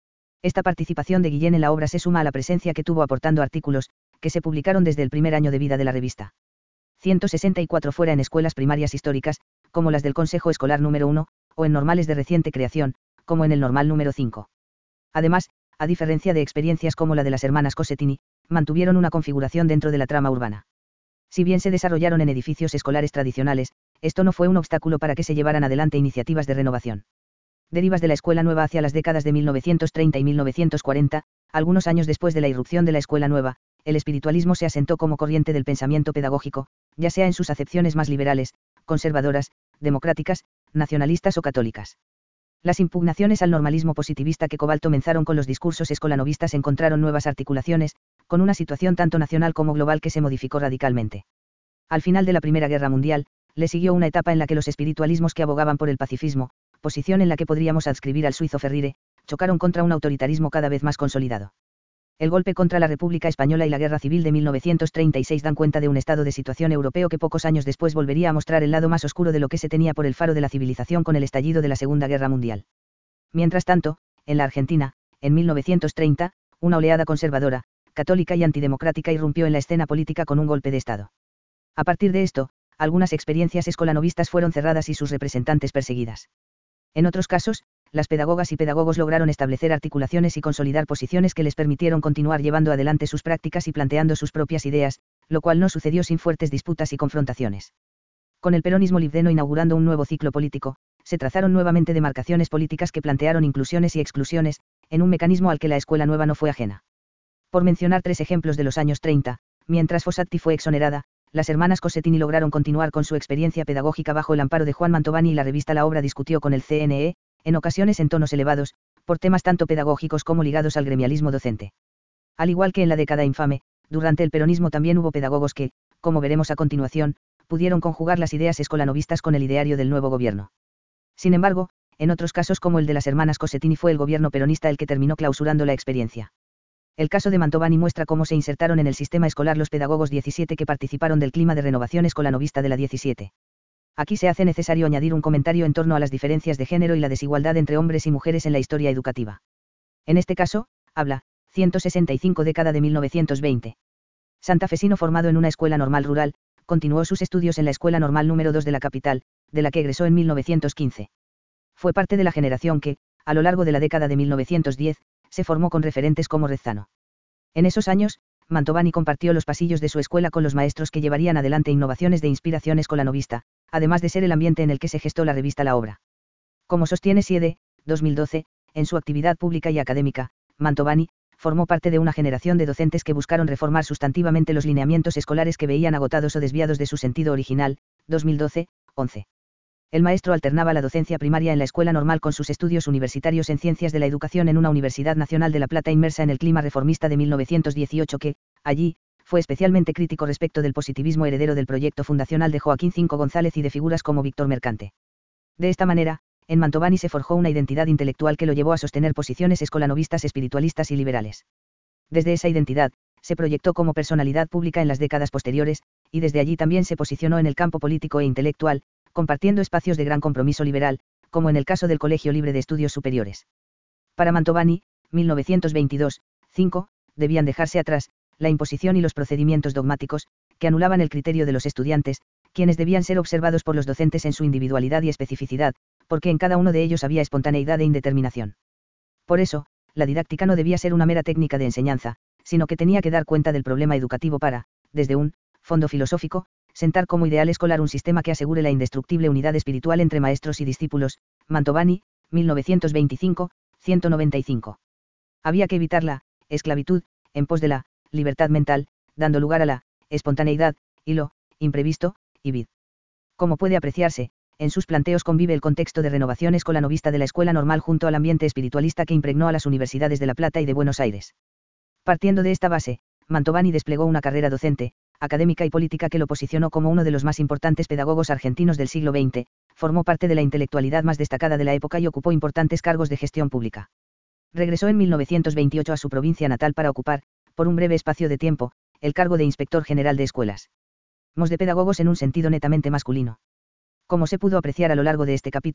Esta participación de Guillén en la obra se suma a la presencia que tuvo aportando artículos, que se publicaron desde el primer año de vida de la revista. ciento sesenta y cuatro fuera en escuelas primarias históricas, como las del Consejo Escolar número uno, o en normales de reciente creación, como en el normal número cinco. Además, a diferencia de experiencias como la de las hermanas Cossettini, mantuvieron una configuración dentro de la trama urbana. Si bien se desarrollaron en edificios escolares tradicionales, esto no fue un obstáculo para que se llevaran adelante iniciativas de renovación. Derivas de la Escuela Nueva hacia las décadas de mil novecientos treinta y mil novecientos cuarenta, algunos años después de la irrupción de la Escuela Nueva, el espiritualismo se asentó como corriente del pensamiento pedagógico, ya sea en sus acepciones más liberales, conservadoras, democráticas, nacionalistas o católicas. Las impugnaciones al normalismo positivista que Cobalto comenzaron con los discursos escolanovistas encontraron nuevas articulaciones, con una situación tanto nacional como global que se modificó radicalmente. Al final de la Primera Guerra Mundial, le siguió una etapa en la que los espiritualismos que abogaban por el pacifismo, posición en la que podríamos adscribir al suizo Ferrire, chocaron contra un autoritarismo cada vez más consolidado. El golpe contra la República Española y la Guerra Civil de mil novecientos treinta y seis dan cuenta de un estado de situación europeo que pocos años después volvería a mostrar el lado más oscuro de lo que se tenía por el faro de la civilización con el estallido de la Segunda Guerra Mundial. Mientras tanto, en la Argentina, en mil novecientos treinta, una oleada conservadora, católica y antidemocrática irrumpió en la escena política con un golpe de Estado. A partir de esto, algunas experiencias escolanovistas fueron cerradas y sus representantes perseguidas. En otros casos, las pedagogas y pedagogos lograron establecer articulaciones y consolidar posiciones que les permitieron continuar llevando adelante sus prácticas y planteando sus propias ideas, lo cual no sucedió sin fuertes disputas y confrontaciones. Con el peronismo libdeno inaugurando un nuevo ciclo político, se trazaron nuevamente demarcaciones políticas que plantearon inclusiones y exclusiones, en un mecanismo al que la Escuela Nueva no fue ajena. Por mencionar tres ejemplos de los años treinta, mientras Fossati fue exonerada, las hermanas Cossettini lograron continuar con su experiencia pedagógica bajo el amparo de Juan Mantovani y la revista La Obra discutió con el C N E, en ocasiones en tonos elevados, por temas tanto pedagógicos como ligados al gremialismo docente. Al igual que en la década infame, durante el peronismo también hubo pedagogos que, como veremos a continuación, pudieron conjugar las ideas escolanovistas con el ideario del nuevo gobierno. Sin embargo, en otros casos como el de las hermanas Cossettini fue el gobierno peronista el que terminó clausurando la experiencia. El caso de Mantovani muestra cómo se insertaron en el sistema escolar los pedagogos diecisiete que participaron del clima de renovación escolanovista de la diecisiete. Aquí se hace necesario añadir un comentario en torno a las diferencias de género y la desigualdad entre hombres y mujeres en la historia educativa. En este caso, habla, ciento sesenta y cinco década de mil novecientos veinte. Santafesino formado en una escuela normal rural, continuó sus estudios en la Escuela Normal número dos de la capital, de la que egresó en mil novecientos quince. Fue parte de la generación que, a lo largo de la década de mil novecientos diez, se formó con referentes como Rezano. En esos años, Mantovani compartió los pasillos de su escuela con los maestros que llevarían adelante innovaciones de inspiración escolanovista, además de ser el ambiente en el que se gestó la revista La Obra. Como sostiene Siede, dos mil doce, en su actividad pública y académica, Mantovani formó parte de una generación de docentes que buscaron reformar sustantivamente los lineamientos escolares que veían agotados o desviados de su sentido original, dos mil doce, once. El maestro alternaba la docencia primaria en la escuela normal con sus estudios universitarios en ciencias de la educación en una Universidad Nacional de La Plata inmersa en el clima reformista de mil novecientos dieciocho que, allí, fue especialmente crítico respecto del positivismo heredero del proyecto fundacional de Joaquín Cinco González y de figuras como Víctor Mercante. De esta manera, en Mantovani se forjó una identidad intelectual que lo llevó a sostener posiciones escolanovistas espiritualistas y liberales. Desde esa identidad, se proyectó como personalidad pública en las décadas posteriores, y desde allí también se posicionó en el campo político e intelectual, compartiendo espacios de gran compromiso liberal, como en el caso del Colegio Libre de Estudios Superiores. Para Mantovani, mil novecientos veintidós, cinco, debían dejarse atrás, la imposición y los procedimientos dogmáticos, que anulaban el criterio de los estudiantes, quienes debían ser observados por los docentes en su individualidad y especificidad, porque en cada uno de ellos había espontaneidad e indeterminación. Por eso, la didáctica no debía ser una mera técnica de enseñanza, sino que tenía que dar cuenta del problema educativo para, desde un fondo filosófico, sentar como ideal escolar un sistema que asegure la indestructible unidad espiritual entre maestros y discípulos. Mantovani, mil novecientos veinticinco, ciento noventa y cinco. Había que evitar la esclavitud, en pos de la libertad mental, dando lugar a la espontaneidad, y lo imprevisto, y vid. Como puede apreciarse, en sus planteos convive el contexto de renovación escolanovista de la escuela normal junto al ambiente espiritualista que impregnó a las universidades de La Plata y de Buenos Aires. Partiendo de esta base, Mantovani desplegó una carrera docente, académica y política que lo posicionó como uno de los más importantes pedagogos argentinos del siglo veinte, formó parte de la intelectualidad más destacada de la época y ocupó importantes cargos de gestión pública. Regresó en mil novecientos veintiocho a su provincia natal para ocupar, por un breve espacio de tiempo, el cargo de inspector general de escuelas. Mos de pedagogos en un sentido netamente masculino. Como se pudo apreciar a lo largo de este capítulo,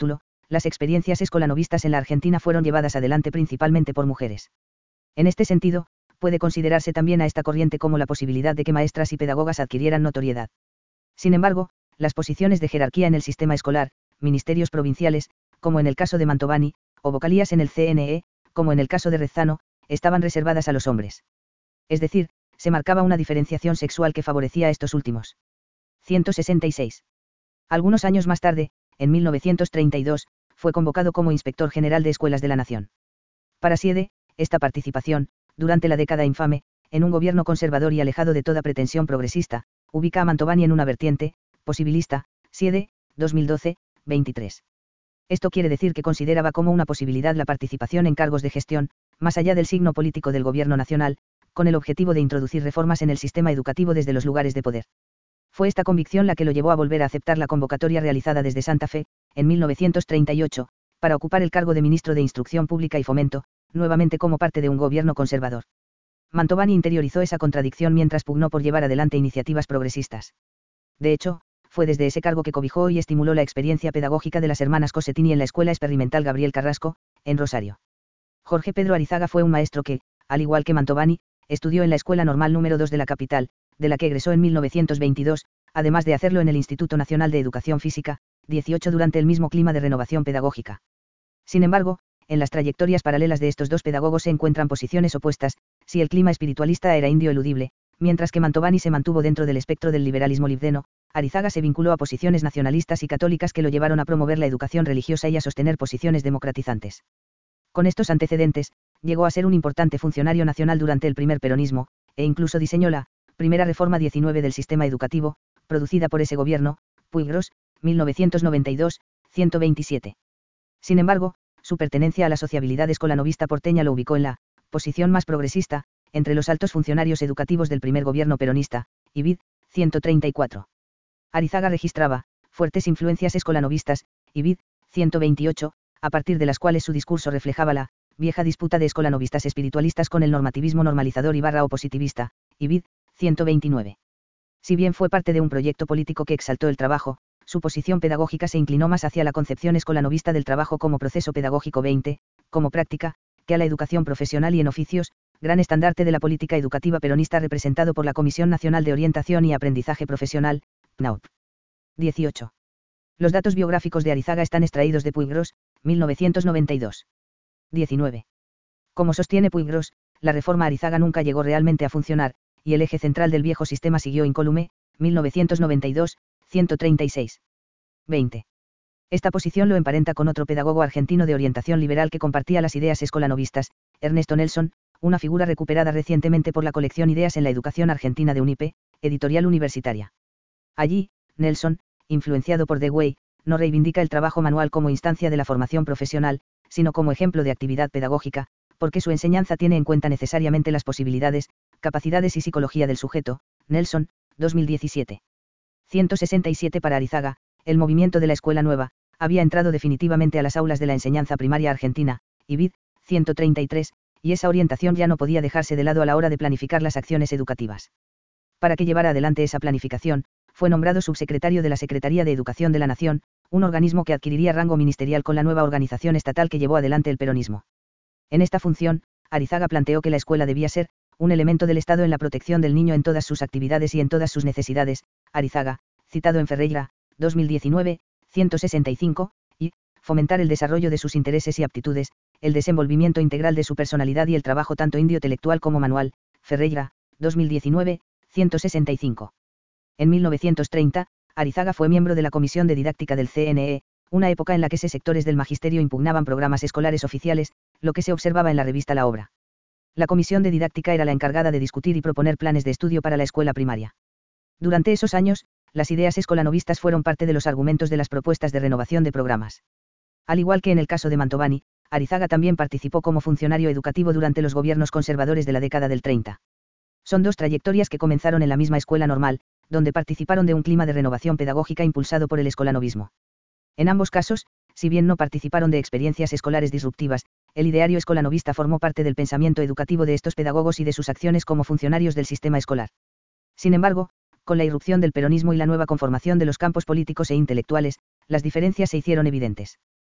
las experiencias escolanovistas en la Argentina fueron llevadas adelante principalmente por mujeres. En este sentido, puede considerarse también a esta corriente como la posibilidad de que maestras y pedagogas adquirieran notoriedad. Sin embargo, las posiciones de jerarquía en el sistema escolar, ministerios provinciales, como en el caso de Mantovani, o vocalías en el C N E, como en el caso de Rezano, estaban reservadas a los hombres. Es decir, se marcaba una diferenciación sexual que favorecía a estos últimos. ciento sesenta y seis. Algunos años más tarde, en mil novecientos treinta y dos, fue convocado como inspector general de escuelas de la nación. Para Siede, esta participación, durante la década infame, en un gobierno conservador y alejado de toda pretensión progresista, ubica a Mantovani en una vertiente, posibilista. Siede, dos mil doce, veintitrés. Esto quiere decir que consideraba como una posibilidad la participación en cargos de gestión, más allá del signo político del gobierno nacional, con el objetivo de introducir reformas en el sistema educativo desde los lugares de poder. Fue esta convicción la que lo llevó a volver a aceptar la convocatoria realizada desde Santa Fe, en mil novecientos treinta y ocho, para ocupar el cargo de ministro de Instrucción Pública y Fomento, nuevamente como parte de un gobierno conservador. Mantovani interiorizó esa contradicción mientras pugnó por llevar adelante iniciativas progresistas. De hecho, fue desde ese cargo que cobijó y estimuló la experiencia pedagógica de las hermanas Cosettini en la Escuela Experimental Gabriel Carrasco, en Rosario. Jorge Pedro Arizaga fue un maestro que, al igual que Mantovani, estudió en la Escuela Normal número dos de la capital, de la que egresó en mil novecientos veintidós, además de hacerlo en el Instituto Nacional de Educación Física, dieciocho durante el mismo clima de renovación pedagógica. Sin embargo, en las trayectorias paralelas de estos dos pedagogos se encuentran posiciones opuestas, si el clima espiritualista era indio eludible, mientras que Mantovani se mantuvo dentro del espectro del liberalismo libdeno, Arizaga se vinculó a posiciones nacionalistas y católicas que lo llevaron a promover la educación religiosa y a sostener posiciones democratizantes. Con estos antecedentes, llegó a ser un importante funcionario nacional durante el primer peronismo, e incluso diseñó la primera reforma diecinueve del sistema educativo, producida por ese gobierno, Puigros, mil novecientos noventa y dos, ciento veintisiete. Sin embargo, su pertenencia a la sociabilidad escolanovista porteña lo ubicó en la posición más progresista, entre los altos funcionarios educativos del primer gobierno peronista, y vid, ciento treinta y cuatro. Arizaga registraba fuertes influencias escolanovistas, y vid, ciento veintiocho, a partir de las cuales su discurso reflejaba la vieja disputa de escolanovistas espiritualistas con el normativismo normalizador y barra opositivista, y vid, ciento veintinueve. Si bien fue parte de un proyecto político que exaltó el trabajo, su posición pedagógica se inclinó más hacia la concepción escolanovista del trabajo como proceso pedagógico veinte, como práctica, que a la educación profesional y en oficios, gran estandarte de la política educativa peronista representado por la Comisión Nacional de Orientación y Aprendizaje Profesional, C N A U P. dieciocho. Los datos biográficos de Arizaga están extraídos de Puigros, mil novecientos noventa y dos. diecinueve. Como sostiene Puigros, la reforma Arizaga nunca llegó realmente a funcionar, y el eje central del viejo sistema siguió incólume, mil novecientos noventa y dos, ciento treinta y seis. veinte. Esta posición lo emparenta con otro pedagogo argentino de orientación liberal que compartía las ideas escolanovistas, Ernesto Nelson, una figura recuperada recientemente por la colección Ideas en la Educación Argentina de Unipe, editorial universitaria. Allí, Nelson, influenciado por Dewey, no reivindica el trabajo manual como instancia de la formación profesional, sino como ejemplo de actividad pedagógica, porque su enseñanza tiene en cuenta necesariamente las posibilidades, capacidades y psicología del sujeto. Nelson, dos mil diecisiete. ciento sesenta y siete. Para Arizaga, el movimiento de la Escuela Nueva había entrado definitivamente a las aulas de la enseñanza primaria argentina, y vid, ciento treinta y tres, y esa orientación ya no podía dejarse de lado a la hora de planificar las acciones educativas. Para que llevara adelante esa planificación, fue nombrado subsecretario de la Secretaría de Educación de la Nación, un organismo que adquiriría rango ministerial con la nueva organización estatal que llevó adelante el peronismo. En esta función, Arizaga planteó que la escuela debía ser un elemento del Estado en la protección del niño en todas sus actividades y en todas sus necesidades. Arizaga, citado en Ferreira, dos mil diecinueve, ciento sesenta y cinco, y fomentar el desarrollo de sus intereses y aptitudes, el desenvolvimiento integral de su personalidad y el trabajo tanto indio-intelectual como manual. Ferreira, dos mil diecinueve, ciento sesenta y cinco. En mil novecientos treinta, Arizaga fue miembro de la Comisión de Didáctica del C N E, una época en la que sectores del magisterio impugnaban programas escolares oficiales, lo que se observaba en la revista La Obra. La Comisión de Didáctica era la encargada de discutir y proponer planes de estudio para la escuela primaria. Durante esos años, las ideas escolanovistas fueron parte de los argumentos de las propuestas de renovación de programas. Al igual que en el caso de Mantovani, Arizaga también participó como funcionario educativo durante los gobiernos conservadores de la década del treinta. Son dos trayectorias que comenzaron en la misma escuela normal, donde participaron de un clima de renovación pedagógica impulsado por el escolanovismo. En ambos casos, si bien no participaron de experiencias escolares disruptivas, el ideario escolanovista formó parte del pensamiento educativo de estos pedagogos y de sus acciones como funcionarios del sistema escolar. Sin embargo, con la irrupción del peronismo y la nueva conformación de los campos políticos e intelectuales, las diferencias se hicieron evidentes.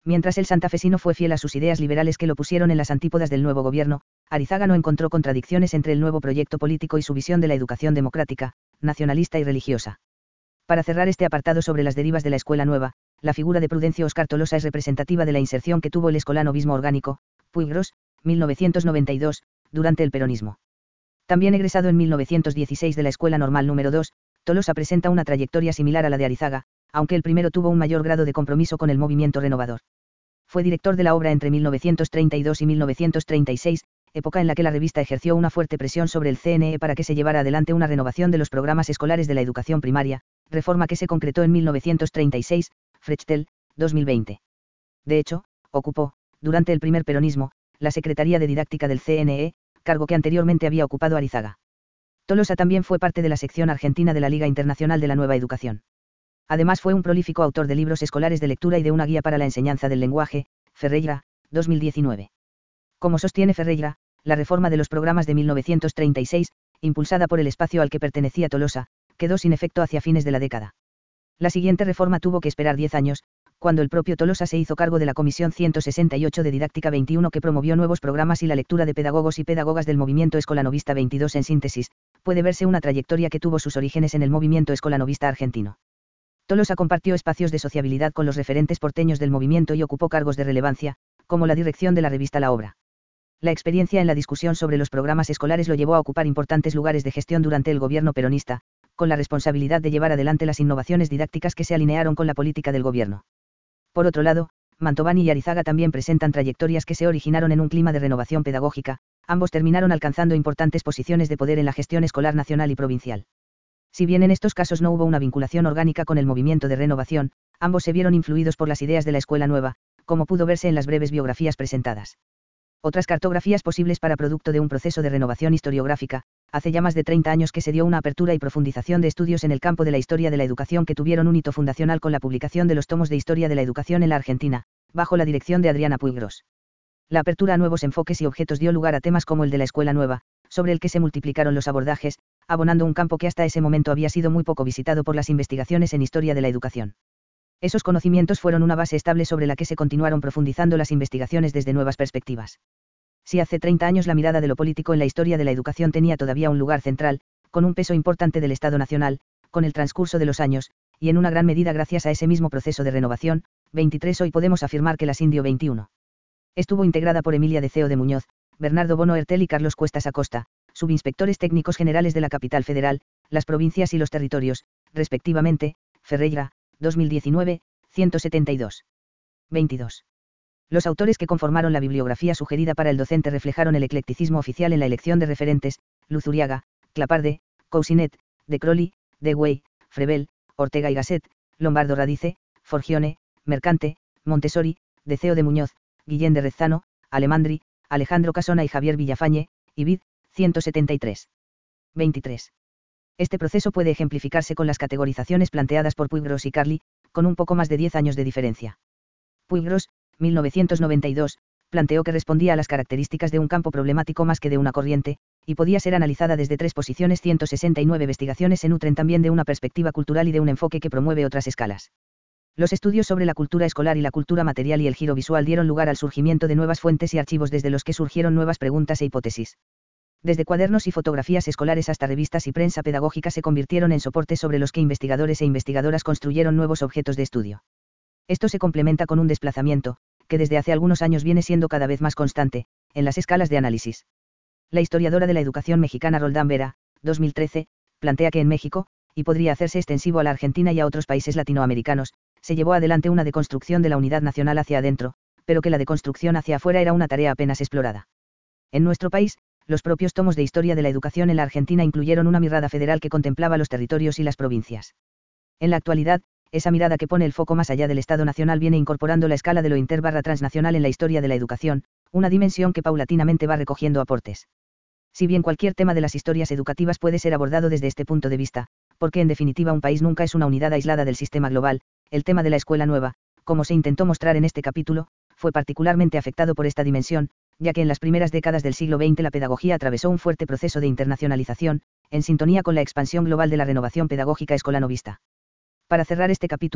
Mientras el santafesino fue fiel a sus ideas liberales que lo pusieron en las antípodas del nuevo gobierno, Arizaga no encontró contradicciones entre el nuevo proyecto político y su visión de la educación democrática, nacionalista y religiosa. Para cerrar este apartado sobre las derivas de la escuela nueva, la figura de Prudencio Óscar Tolosa es representativa de la inserción que tuvo el escolanovismo orgánico, Puiggròs, mil novecientos noventa y dos, durante el peronismo. También egresado en mil novecientos dieciséis de la Escuela Normal número dos, Tolosa presenta una trayectoria similar a la de Arizaga, aunque el primero tuvo un mayor grado de compromiso con el movimiento renovador. Fue director de la obra entre mil novecientos treinta y dos y mil novecientos treinta y seis, época en la que la revista ejerció una fuerte presión sobre el C N E para que se llevara adelante una renovación de los programas escolares de la educación primaria, reforma que se concretó en mil novecientos treinta y seis, Frechtel, dos mil veinte. De hecho, ocupó, durante el primer peronismo, la Secretaría de Didáctica del C N E, cargo que anteriormente había ocupado Arizaga. Tolosa también fue parte de la sección argentina de la Liga Internacional de la Nueva Educación. Además fue un prolífico autor de libros escolares de lectura y de una guía para la enseñanza del lenguaje, Ferreira, dos mil diecinueve. Como sostiene Ferreira, la reforma de los programas de mil novecientos treinta y seis, impulsada por el espacio al que pertenecía Tolosa, quedó sin efecto hacia fines de la década. La siguiente reforma tuvo que esperar diez años, cuando el propio Tolosa se hizo cargo de la Comisión ciento sesenta y ocho de Didáctica veintiuno que promovió nuevos programas y la lectura de pedagogos y pedagogas del movimiento escolanovista veintidós. En síntesis, puede verse una trayectoria que tuvo sus orígenes en el movimiento escolanovista argentino. Tolosa compartió espacios de sociabilidad con los referentes porteños del movimiento y ocupó cargos de relevancia, como la dirección de la revista La Obra. La experiencia en la discusión sobre los programas escolares lo llevó a ocupar importantes lugares de gestión durante el gobierno peronista, con la responsabilidad de llevar adelante las innovaciones didácticas que se alinearon con la política del gobierno. Por otro lado, Mantovani y Arizaga también presentan trayectorias que se originaron en un clima de renovación pedagógica, ambos terminaron alcanzando importantes posiciones de poder en la gestión escolar nacional y provincial. Si bien en estos casos no hubo una vinculación orgánica con el movimiento de renovación, ambos se vieron influidos por las ideas de la escuela nueva, como pudo verse en las breves biografías presentadas. Otras cartografías posibles para producto de un proceso de renovación historiográfica, hace ya más de treinta años que se dio una apertura y profundización de estudios en el campo de la historia de la educación que tuvieron un hito fundacional con la publicación de los tomos de Historia de la Educación en la Argentina, bajo la dirección de Adriana Puiggròs. La apertura a nuevos enfoques y objetos dio lugar a temas como el de la escuela nueva, sobre el que se multiplicaron los abordajes, abonando un campo que hasta ese momento había sido muy poco visitado por las investigaciones en historia de la educación. Esos conocimientos fueron una base estable sobre la que se continuaron profundizando las investigaciones desde nuevas perspectivas. Si hace treinta años la mirada de lo político en la historia de la educación tenía todavía un lugar central, con un peso importante del Estado Nacional, con el transcurso de los años, y en una gran medida gracias a ese mismo proceso de renovación, veintitrés hoy podemos afirmar que la Sindio veintiuno estuvo integrada por Emilia de Ceo de Muñoz, Bernardo Bono Hertel y Carlos Cuestas Acosta, subinspectores técnicos generales de la capital federal, las provincias y los territorios, respectivamente, Ferreira, dos mil diecinueve, ciento setenta y dos. veintidós. Los autores que conformaron la bibliografía sugerida para el docente reflejaron el eclecticismo oficial en la elección de referentes: Luzuriaga, Claparde, Cousinet, De Crowley, Dewey, Frebel, Ortega y Gasset, Lombardo Radice, Forgione, Mercante, Montessori, De Ceo de Muñoz, Guillén de Rezano, Alemandri, Alejandro Casona y Javier Villafañe, Ibid, ciento setenta y tres. veintitrés. Este proceso puede ejemplificarse con las categorizaciones planteadas por Puiggròs y Carli, con un poco más de diez años de diferencia. Puiggròs, mil novecientos noventa y dos, planteó que respondía a las características de un campo problemático más que de una corriente, y podía ser analizada desde tres posiciones. ciento sesenta y nueve investigaciones se nutren también de una perspectiva cultural y de un enfoque que promueve otras escalas. Los estudios sobre la cultura escolar y la cultura material y el giro visual dieron lugar al surgimiento de nuevas fuentes y archivos desde los que surgieron nuevas preguntas e hipótesis. Desde cuadernos y fotografías escolares hasta revistas y prensa pedagógica se convirtieron en soportes sobre los que investigadores e investigadoras construyeron nuevos objetos de estudio. Esto se complementa con un desplazamiento, que desde hace algunos años viene siendo cada vez más constante, en las escalas de análisis. La historiadora de la educación mexicana Roldán Vera, dos mil trece, plantea que en México, y podría hacerse extensivo a la Argentina y a otros países latinoamericanos, se llevó adelante una deconstrucción de la unidad nacional hacia adentro, pero que la deconstrucción hacia afuera era una tarea apenas explorada. En nuestro país, los propios tomos de historia de la educación en la Argentina incluyeron una mirada federal que contemplaba los territorios y las provincias. En la actualidad, esa mirada que pone el foco más allá del Estado Nacional viene incorporando la escala de lo inter barra transnacional en la historia de la educación, una dimensión que paulatinamente va recogiendo aportes. Si bien cualquier tema de las historias educativas puede ser abordado desde este punto de vista, porque en definitiva un país nunca es una unidad aislada del sistema global, el tema de la escuela nueva, como se intentó mostrar en este capítulo, fue particularmente afectado por esta dimensión, ya que en las primeras décadas del siglo veinte la pedagogía atravesó un fuerte proceso de internacionalización, en sintonía con la expansión global de la renovación pedagógica escolanovista. Para cerrar este capítulo,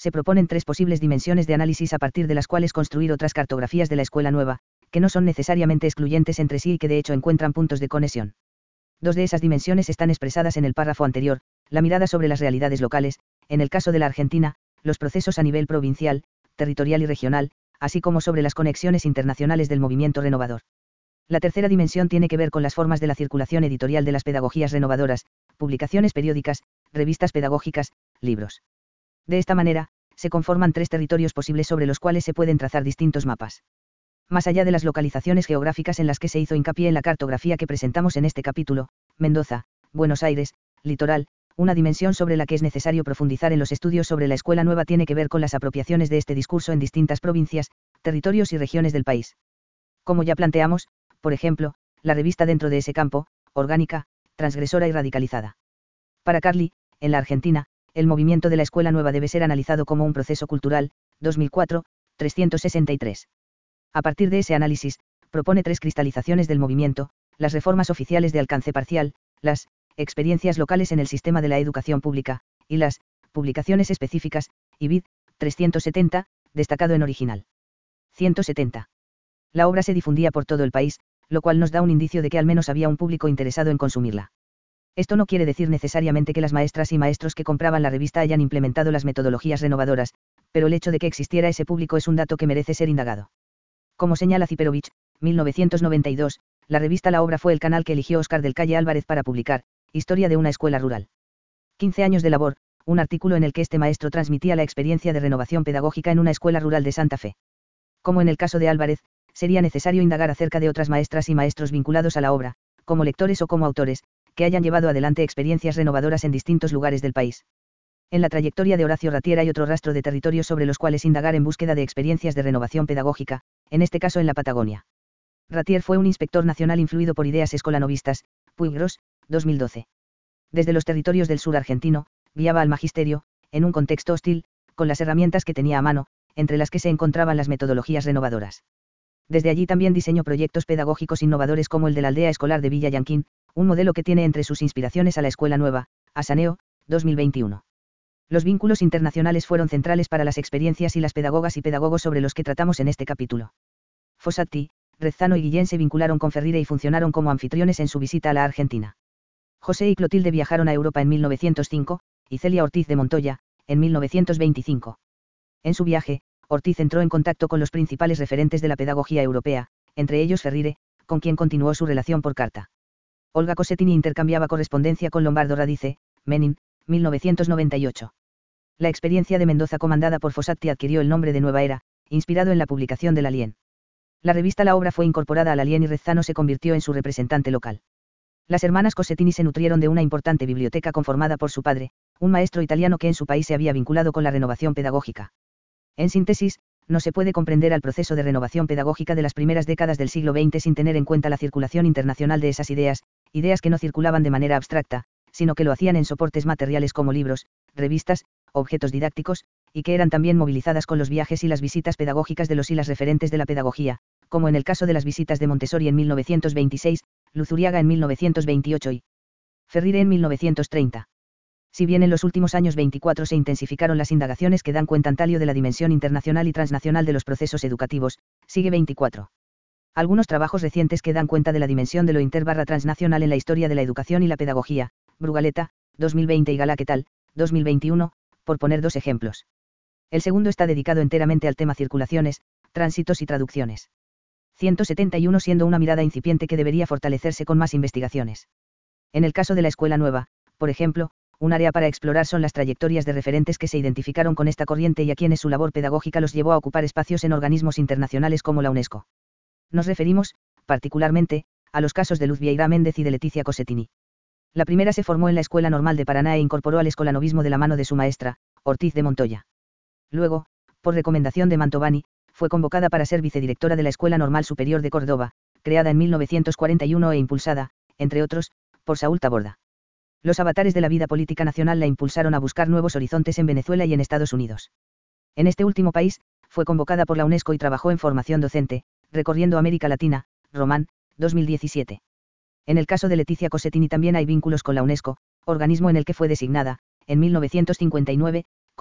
se proponen tres posibles dimensiones de análisis a partir de las cuales construir otras cartografías de la escuela nueva, que no son necesariamente excluyentes entre sí y que de hecho encuentran puntos de conexión. Dos de esas dimensiones están expresadas en el párrafo anterior: la mirada sobre las realidades locales, en el caso de la Argentina, los procesos a nivel provincial, territorial y regional, así como sobre las conexiones internacionales del movimiento renovador. La tercera dimensión tiene que ver con las formas de la circulación editorial de las pedagogías renovadoras, publicaciones periódicas, revistas pedagógicas, libros. De esta manera, se conforman tres territorios posibles sobre los cuales se pueden trazar distintos mapas. Más allá de las localizaciones geográficas en las que se hizo hincapié en la cartografía que presentamos en este capítulo, Mendoza, Buenos Aires, litoral, una dimensión sobre la que es necesario profundizar en los estudios sobre la escuela nueva tiene que ver con las apropiaciones de este discurso en distintas provincias, territorios y regiones del país. Como ya planteamos, por ejemplo, la revista dentro de ese campo, orgánica, transgresora y radicalizada. Para Carli, en la Argentina, el movimiento de la escuela nueva debe ser analizado como un proceso cultural, dos mil cuatro, trescientos sesenta y tres. A partir de ese análisis, propone tres cristalizaciones del movimiento: las reformas oficiales de alcance parcial, las experiencias locales en el sistema de la educación pública, y las publicaciones específicas, I B I D, trescientos setenta, destacado en original. ciento setenta. La obra se difundía por todo el país, lo cual nos da un indicio de que al menos había un público interesado en consumirla. Esto no quiere decir necesariamente que las maestras y maestros que compraban la revista hayan implementado las metodologías renovadoras, pero el hecho de que existiera ese público es un dato que merece ser indagado. Como señala Ziperovich, mil novecientos noventa y dos, la revista La Obra fue el canal que eligió Óscar del Calle Álvarez para publicar Historia de una escuela rural. quince años de labor, un artículo en el que este maestro transmitía la experiencia de renovación pedagógica en una escuela rural de Santa Fe. Como en el caso de Álvarez, sería necesario indagar acerca de otras maestras y maestros vinculados a la obra, como lectores o como autores, que hayan llevado adelante experiencias renovadoras en distintos lugares del país. En la trayectoria de Horacio Ratier hay otro rastro de territorios sobre los cuales indagar en búsqueda de experiencias de renovación pedagógica, en este caso en la Patagonia. Ratier fue un inspector nacional influido por ideas escolanovistas, Puigros, dos mil doce. Desde los territorios del sur argentino, guiaba al magisterio, en un contexto hostil, con las herramientas que tenía a mano, entre las que se encontraban las metodologías renovadoras. Desde allí también diseñó proyectos pedagógicos innovadores como el de la aldea escolar de Villa Yanquín, un modelo que tiene entre sus inspiraciones a la escuela nueva, Asaneo, dos mil veintiuno. Los vínculos internacionales fueron centrales para las experiencias y las pedagogas y pedagogos sobre los que tratamos en este capítulo. Fossati, Rezano y Guillén se vincularon con Ferrire y funcionaron como anfitriones en su visita a la Argentina. José y Clotilde viajaron a Europa en mil novecientos cinco, y Celia Ortiz de Montoya, en mil novecientos veinticinco. En su viaje, Ortiz entró en contacto con los principales referentes de la pedagogía europea, entre ellos Ferrire, con quien continuó su relación por carta. Olga Cossettini intercambiaba correspondencia con Lombardo Radice, Menin, mil novecientos noventa y ocho. La experiencia de Mendoza comandada por Fossati adquirió el nombre de Nueva Era, inspirado en la publicación del Alien. La revista La Obra fue incorporada al Alien y Rezano se convirtió en su representante local. Las hermanas Cossettini se nutrieron de una importante biblioteca conformada por su padre, un maestro italiano que en su país se había vinculado con la renovación pedagógica. En síntesis, no se puede comprender al proceso de renovación pedagógica de las primeras décadas del siglo veinte sin tener en cuenta la circulación internacional de esas ideas, ideas que no circulaban de manera abstracta, sino que lo hacían en soportes materiales como libros, revistas, objetos didácticos, y que eran también movilizadas con los viajes y las visitas pedagógicas de los y las referentes de la pedagogía, como en el caso de las visitas de Montessori en mil novecientos veintiséis, Luzuriaga en mil novecientos veintiocho y Ferrire en mil novecientos treinta. Si bien en los últimos años veinticuatro se intensificaron las indagaciones que dan cuenta talio de la dimensión internacional y transnacional de los procesos educativos, sigue veinticuatro. Algunos trabajos recientes que dan cuenta de la dimensión de lo inter-transnacional en la historia de la educación y la pedagogía, Brugaleta, dos mil veinte y Galaquetal, dos mil veintiuno, por poner dos ejemplos. El segundo está dedicado enteramente al tema circulaciones, tránsitos y traducciones. ciento setenta y uno siendo una mirada incipiente que debería fortalecerse con más investigaciones. En el caso de la escuela nueva, por ejemplo, un área para explorar son las trayectorias de referentes que se identificaron con esta corriente y a quienes su labor pedagógica los llevó a ocupar espacios en organismos internacionales como la UNESCO. Nos referimos, particularmente, a los casos de Luz Vieira Méndez y de Leticia Cossettini. La primera se formó en la Escuela Normal de Paraná e incorporó al escolanovismo de la mano de su maestra, Ortiz de Montoya. Luego, por recomendación de Mantovani, fue convocada para ser vicedirectora de la Escuela Normal Superior de Córdoba, creada en mil novecientos cuarenta y uno e impulsada, entre otros, por Saúl Taborda. Los avatares de la vida política nacional la impulsaron a buscar nuevos horizontes en Venezuela y en Estados Unidos. En este último país, fue convocada por la UNESCO y trabajó en formación docente, recorriendo América Latina, Román, dos mil diecisiete. En el caso de Leticia Cossettini también hay vínculos con la UNESCO, organismo en el que fue designada, en mil novecientos cincuenta y nueve,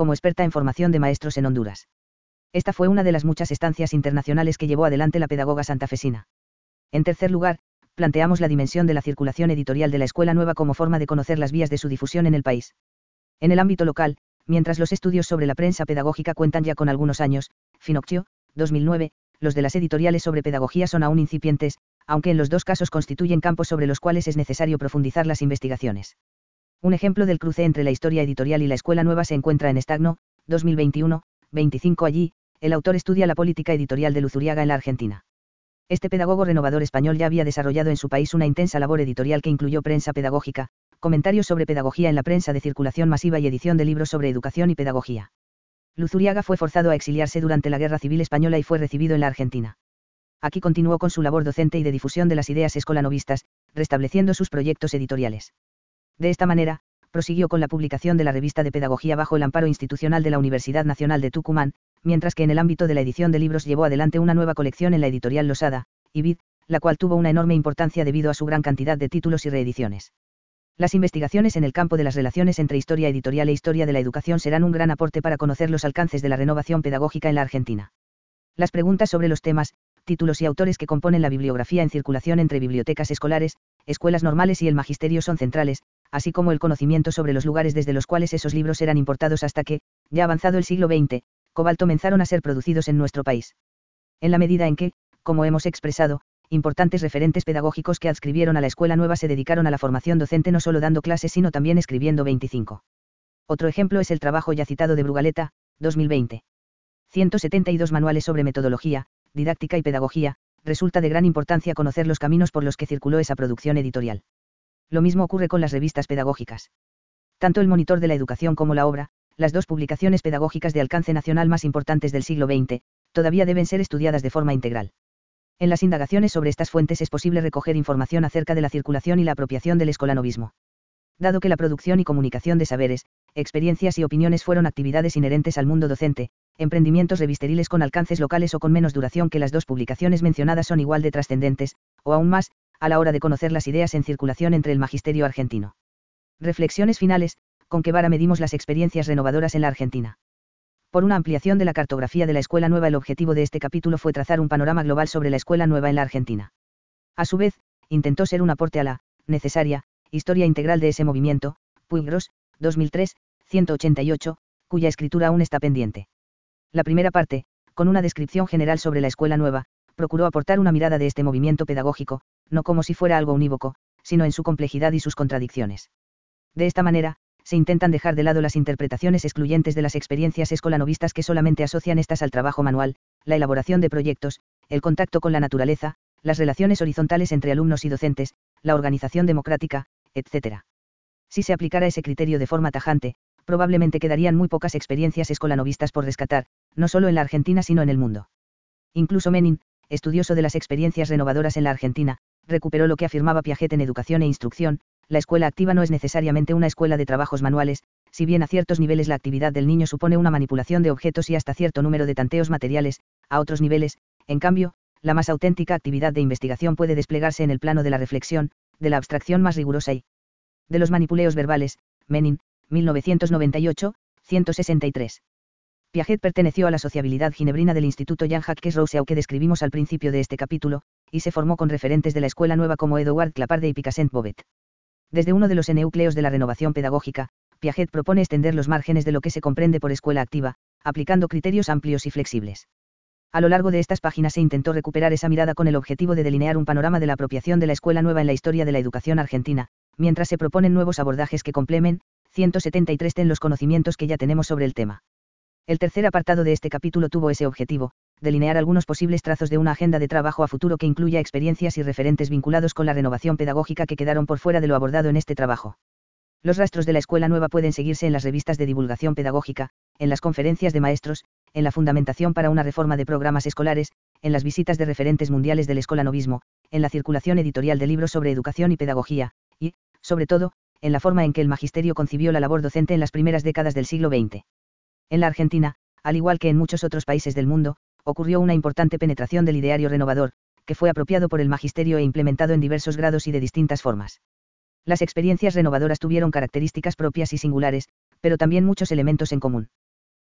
como experta en formación de maestros en Honduras. Esta fue una de las muchas estancias internacionales que llevó adelante la pedagoga santafesina. En tercer lugar, planteamos la dimensión de la circulación editorial de la Escuela Nueva como forma de conocer las vías de su difusión en el país. En el ámbito local, mientras los estudios sobre la prensa pedagógica cuentan ya con algunos años, Finocchio, dos mil nueve, los de las editoriales sobre pedagogía son aún incipientes, aunque en los dos casos constituyen campos sobre los cuales es necesario profundizar las investigaciones. Un ejemplo del cruce entre la historia editorial y la Escuela Nueva se encuentra en Stagno, dos mil veintiuno, veinticinco. Allí, el autor estudia la política editorial de Luzuriaga en la Argentina. Este pedagogo renovador español ya había desarrollado en su país una intensa labor editorial que incluyó prensa pedagógica, comentarios sobre pedagogía en la prensa de circulación masiva y edición de libros sobre educación y pedagogía. Luzuriaga fue forzado a exiliarse durante la Guerra Civil Española y fue recibido en la Argentina. Aquí continuó con su labor docente y de difusión de las ideas escolanovistas, restableciendo sus proyectos editoriales. De esta manera, prosiguió con la publicación de la revista de pedagogía bajo el amparo institucional de la Universidad Nacional de Tucumán, mientras que en el ámbito de la edición de libros llevó adelante una nueva colección en la editorial Losada, y Vid, la cual tuvo una enorme importancia debido a su gran cantidad de títulos y reediciones. Las investigaciones en el campo de las relaciones entre historia editorial e historia de la educación serán un gran aporte para conocer los alcances de la renovación pedagógica en la Argentina. Las preguntas sobre los temas, títulos y autores que componen la bibliografía en circulación entre bibliotecas escolares, escuelas normales y el magisterio son centrales, así como el conocimiento sobre los lugares desde los cuales esos libros eran importados hasta que, ya avanzado el siglo veinte, comenzaron a ser producidos en nuestro país. En la medida en que, como hemos expresado, importantes referentes pedagógicos que adscribieron a la Escuela Nueva se dedicaron a la formación docente no solo dando clases sino también escribiendo veinticinco. Otro ejemplo es el trabajo ya citado de Brugaleta, dos mil veinte. ciento setenta y dos manuales sobre metodología, didáctica y pedagogía, resulta de gran importancia conocer los caminos por los que circuló esa producción editorial. Lo mismo ocurre con las revistas pedagógicas. Tanto el Monitor de la Educación como la Obra, las dos publicaciones pedagógicas de alcance nacional más importantes del siglo veinte, todavía deben ser estudiadas de forma integral. En las indagaciones sobre estas fuentes es posible recoger información acerca de la circulación y la apropiación del escolanovismo. Dado que la producción y comunicación de saberes, experiencias y opiniones fueron actividades inherentes al mundo docente, emprendimientos revisteriles con alcances locales o con menos duración que las dos publicaciones mencionadas son igual de trascendentes, o aún más, a la hora de conocer las ideas en circulación entre el magisterio argentino. Reflexiones finales, ¿con qué vara medimos las experiencias renovadoras en la Argentina? Por una ampliación de la cartografía de la Escuela Nueva, el objetivo de este capítulo fue trazar un panorama global sobre la Escuela Nueva en la Argentina. A su vez, intentó ser un aporte a la necesaria historia integral de ese movimiento, Puigros, dos mil tres, ciento ochenta y ocho, cuya escritura aún está pendiente. La primera parte, con una descripción general sobre la Escuela Nueva, procuró aportar una mirada de este movimiento pedagógico, no como si fuera algo unívoco, sino en su complejidad y sus contradicciones. De esta manera, se intentan dejar de lado las interpretaciones excluyentes de las experiencias escolanovistas que solamente asocian estas al trabajo manual, la elaboración de proyectos, el contacto con la naturaleza, las relaciones horizontales entre alumnos y docentes, la organización democrática, etcétera. Si se aplicara ese criterio de forma tajante, probablemente quedarían muy pocas experiencias escolanovistas por rescatar, no solo en la Argentina sino en el mundo. Incluso Menin, estudioso de las experiencias renovadoras en la Argentina, recuperó lo que afirmaba Piaget en Educación e Instrucción: la escuela activa no es necesariamente una escuela de trabajos manuales, si bien a ciertos niveles la actividad del niño supone una manipulación de objetos y hasta cierto número de tanteos materiales, a otros niveles, en cambio, la más auténtica actividad de investigación puede desplegarse en el plano de la reflexión, de la abstracción más rigurosa y de los manipuleos verbales. Menin, mil novecientos noventa y ocho, ciento sesenta y tres. Piaget perteneció a la sociabilidad ginebrina del Instituto Jean-Jacques Rousseau que describimos al principio de este capítulo, y se formó con referentes de la Escuela Nueva como Edouard Claparde y Picassent Bobet. Desde uno de los núcleos de la renovación pedagógica, Piaget propone extender los márgenes de lo que se comprende por escuela activa, aplicando criterios amplios y flexibles. A lo largo de estas páginas se intentó recuperar esa mirada con el objetivo de delinear un panorama de la apropiación de la Escuela Nueva en la historia de la educación argentina, mientras se proponen nuevos abordajes que complemen, ciento setenta y tres ten los conocimientos que ya tenemos sobre el tema. El tercer apartado de este capítulo tuvo ese objetivo, delinear algunos posibles trazos de una agenda de trabajo a futuro que incluya experiencias y referentes vinculados con la renovación pedagógica que quedaron por fuera de lo abordado en este trabajo. Los rastros de la Escuela Nueva pueden seguirse en las revistas de divulgación pedagógica, en las conferencias de maestros, en la fundamentación para una reforma de programas escolares, en las visitas de referentes mundiales del escolanovismo, en la circulación editorial de libros sobre educación y pedagogía, y, sobre todo, en la forma en que el magisterio concibió la labor docente en las primeras décadas del siglo veinte. En la Argentina, al igual que en muchos otros países del mundo, ocurrió una importante penetración del ideario renovador, que fue apropiado por el magisterio e implementado en diversos grados y de distintas formas. Las experiencias renovadoras tuvieron características propias y singulares, pero también muchos elementos en común.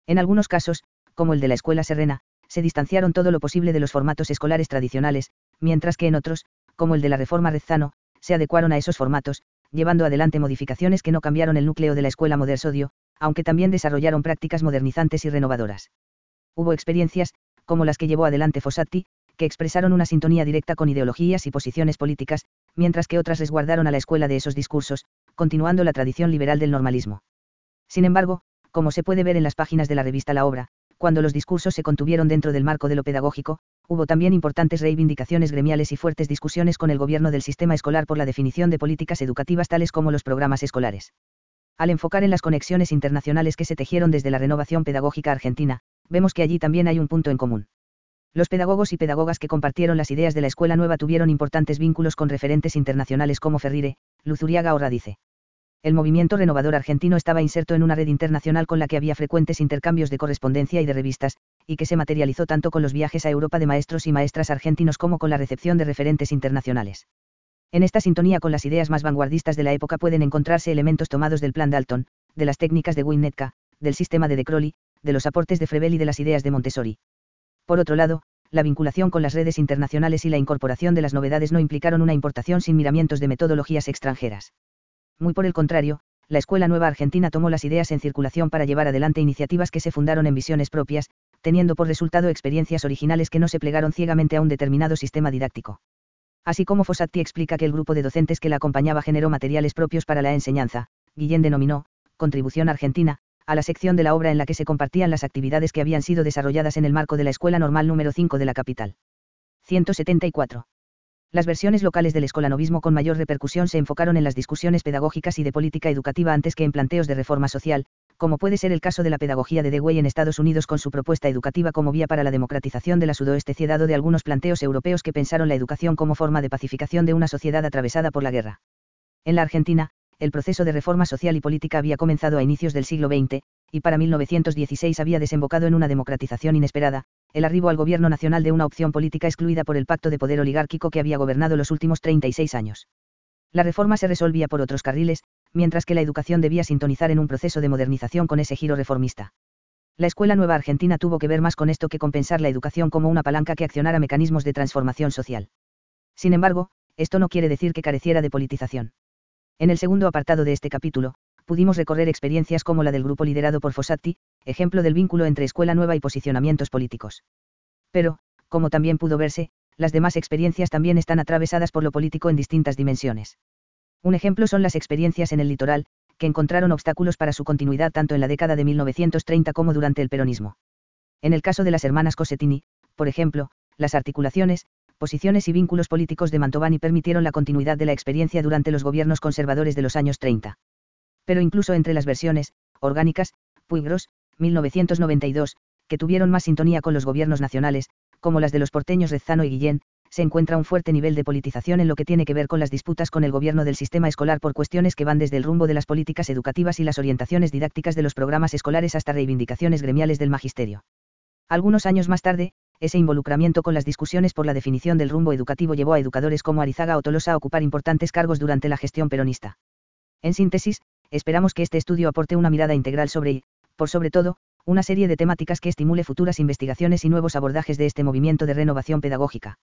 En algunos casos, como el de la Escuela Serrena, se distanciaron todo lo posible de los formatos escolares tradicionales, mientras que en otros, como el de la Reforma Rezano, se adecuaron a esos formatos, llevando adelante modificaciones que no cambiaron el núcleo de la escuela Modersodio, aunque también desarrollaron prácticas modernizantes y renovadoras. Hubo experiencias, como las que llevó adelante Fossati, que expresaron una sintonía directa con ideologías y posiciones políticas, mientras que otras resguardaron a la escuela de esos discursos, continuando la tradición liberal del normalismo. Sin embargo, como se puede ver en las páginas de la revista La Obra, cuando los discursos se contuvieron dentro del marco de lo pedagógico, hubo también importantes reivindicaciones gremiales y fuertes discusiones con el gobierno del sistema escolar por la definición de políticas educativas tales como los programas escolares. Al enfocar en las conexiones internacionales que se tejieron desde la renovación pedagógica argentina, vemos que allí también hay un punto en común. Los pedagogos y pedagogas que compartieron las ideas de la Escuela Nueva tuvieron importantes vínculos con referentes internacionales como Ferrire, Luzuriaga o Radice. El movimiento renovador argentino estaba inserto en una red internacional con la que había frecuentes intercambios de correspondencia y de revistas, y que se materializó tanto con los viajes a Europa de maestros y maestras argentinos como con la recepción de referentes internacionales. En esta sintonía con las ideas más vanguardistas de la época pueden encontrarse elementos tomados del Plan Dalton, de las técnicas de Winnetka, del sistema de De Crowley, de los aportes de Frebel y de las ideas de Montessori. Por otro lado, la vinculación con las redes internacionales y la incorporación de las novedades no implicaron una importación sin miramientos de metodologías extranjeras. Muy por el contrario, la Escuela Nueva Argentina tomó las ideas en circulación para llevar adelante iniciativas que se fundaron en visiones propias, teniendo por resultado experiencias originales que no se plegaron ciegamente a un determinado sistema didáctico. Así como Fossati explica que el grupo de docentes que la acompañaba generó materiales propios para la enseñanza, Guillén denominó, Contribución Argentina, a la sección de la obra en la que se compartían las actividades que habían sido desarrolladas en el marco de la Escuela Normal número cinco de la capital. ciento setenta y cuatro. Las versiones locales del escolanovismo con mayor repercusión se enfocaron en las discusiones pedagógicas y de política educativa antes que en planteos de reforma social, como puede ser el caso de la pedagogía de Dewey en Estados Unidos con su propuesta educativa como vía para la democratización de la sudoesteciedad o de algunos planteos europeos que pensaron la educación como forma de pacificación de una sociedad atravesada por la guerra. En la Argentina, el proceso de reforma social y política había comenzado a inicios del siglo veinte, y para mil novecientos dieciséis había desembocado en una democratización inesperada, el arribo al gobierno nacional de una opción política excluida por el pacto de poder oligárquico que había gobernado los últimos treinta y seis años. La reforma se resolvía por otros carriles, mientras que la educación debía sintonizar en un proceso de modernización con ese giro reformista. La Escuela Nueva Argentina tuvo que ver más con esto que con pensar la educación como una palanca que accionara mecanismos de transformación social. Sin embargo, esto no quiere decir que careciera de politización. En el segundo apartado de este capítulo, pudimos recorrer experiencias como la del grupo liderado por Fossati, ejemplo del vínculo entre Escuela Nueva y posicionamientos políticos. Pero, como también pudo verse, las demás experiencias también están atravesadas por lo político en distintas dimensiones. Un ejemplo son las experiencias en el litoral, que encontraron obstáculos para su continuidad tanto en la década de mil novecientos treinta como durante el peronismo. En el caso de las hermanas Cossettini, por ejemplo, las articulaciones, posiciones y vínculos políticos de Mantovani permitieron la continuidad de la experiencia durante los gobiernos conservadores de los años treinta. Pero incluso entre las versiones, orgánicas, Puigros, mil novecientos noventa y dos, que tuvieron más sintonía con los gobiernos nacionales, como las de los porteños Rezano y Guillén, se encuentra un fuerte nivel de politización en lo que tiene que ver con las disputas con el gobierno del sistema escolar por cuestiones que van desde el rumbo de las políticas educativas y las orientaciones didácticas de los programas escolares hasta reivindicaciones gremiales del magisterio. Algunos años más tarde, ese involucramiento con las discusiones por la definición del rumbo educativo llevó a educadores como Arizaga o Tolosa a ocupar importantes cargos durante la gestión peronista. En síntesis, esperamos que este estudio aporte una mirada integral sobre y, por sobre todo, una serie de temáticas que estimule futuras investigaciones y nuevos abordajes de este movimiento de renovación pedagógica.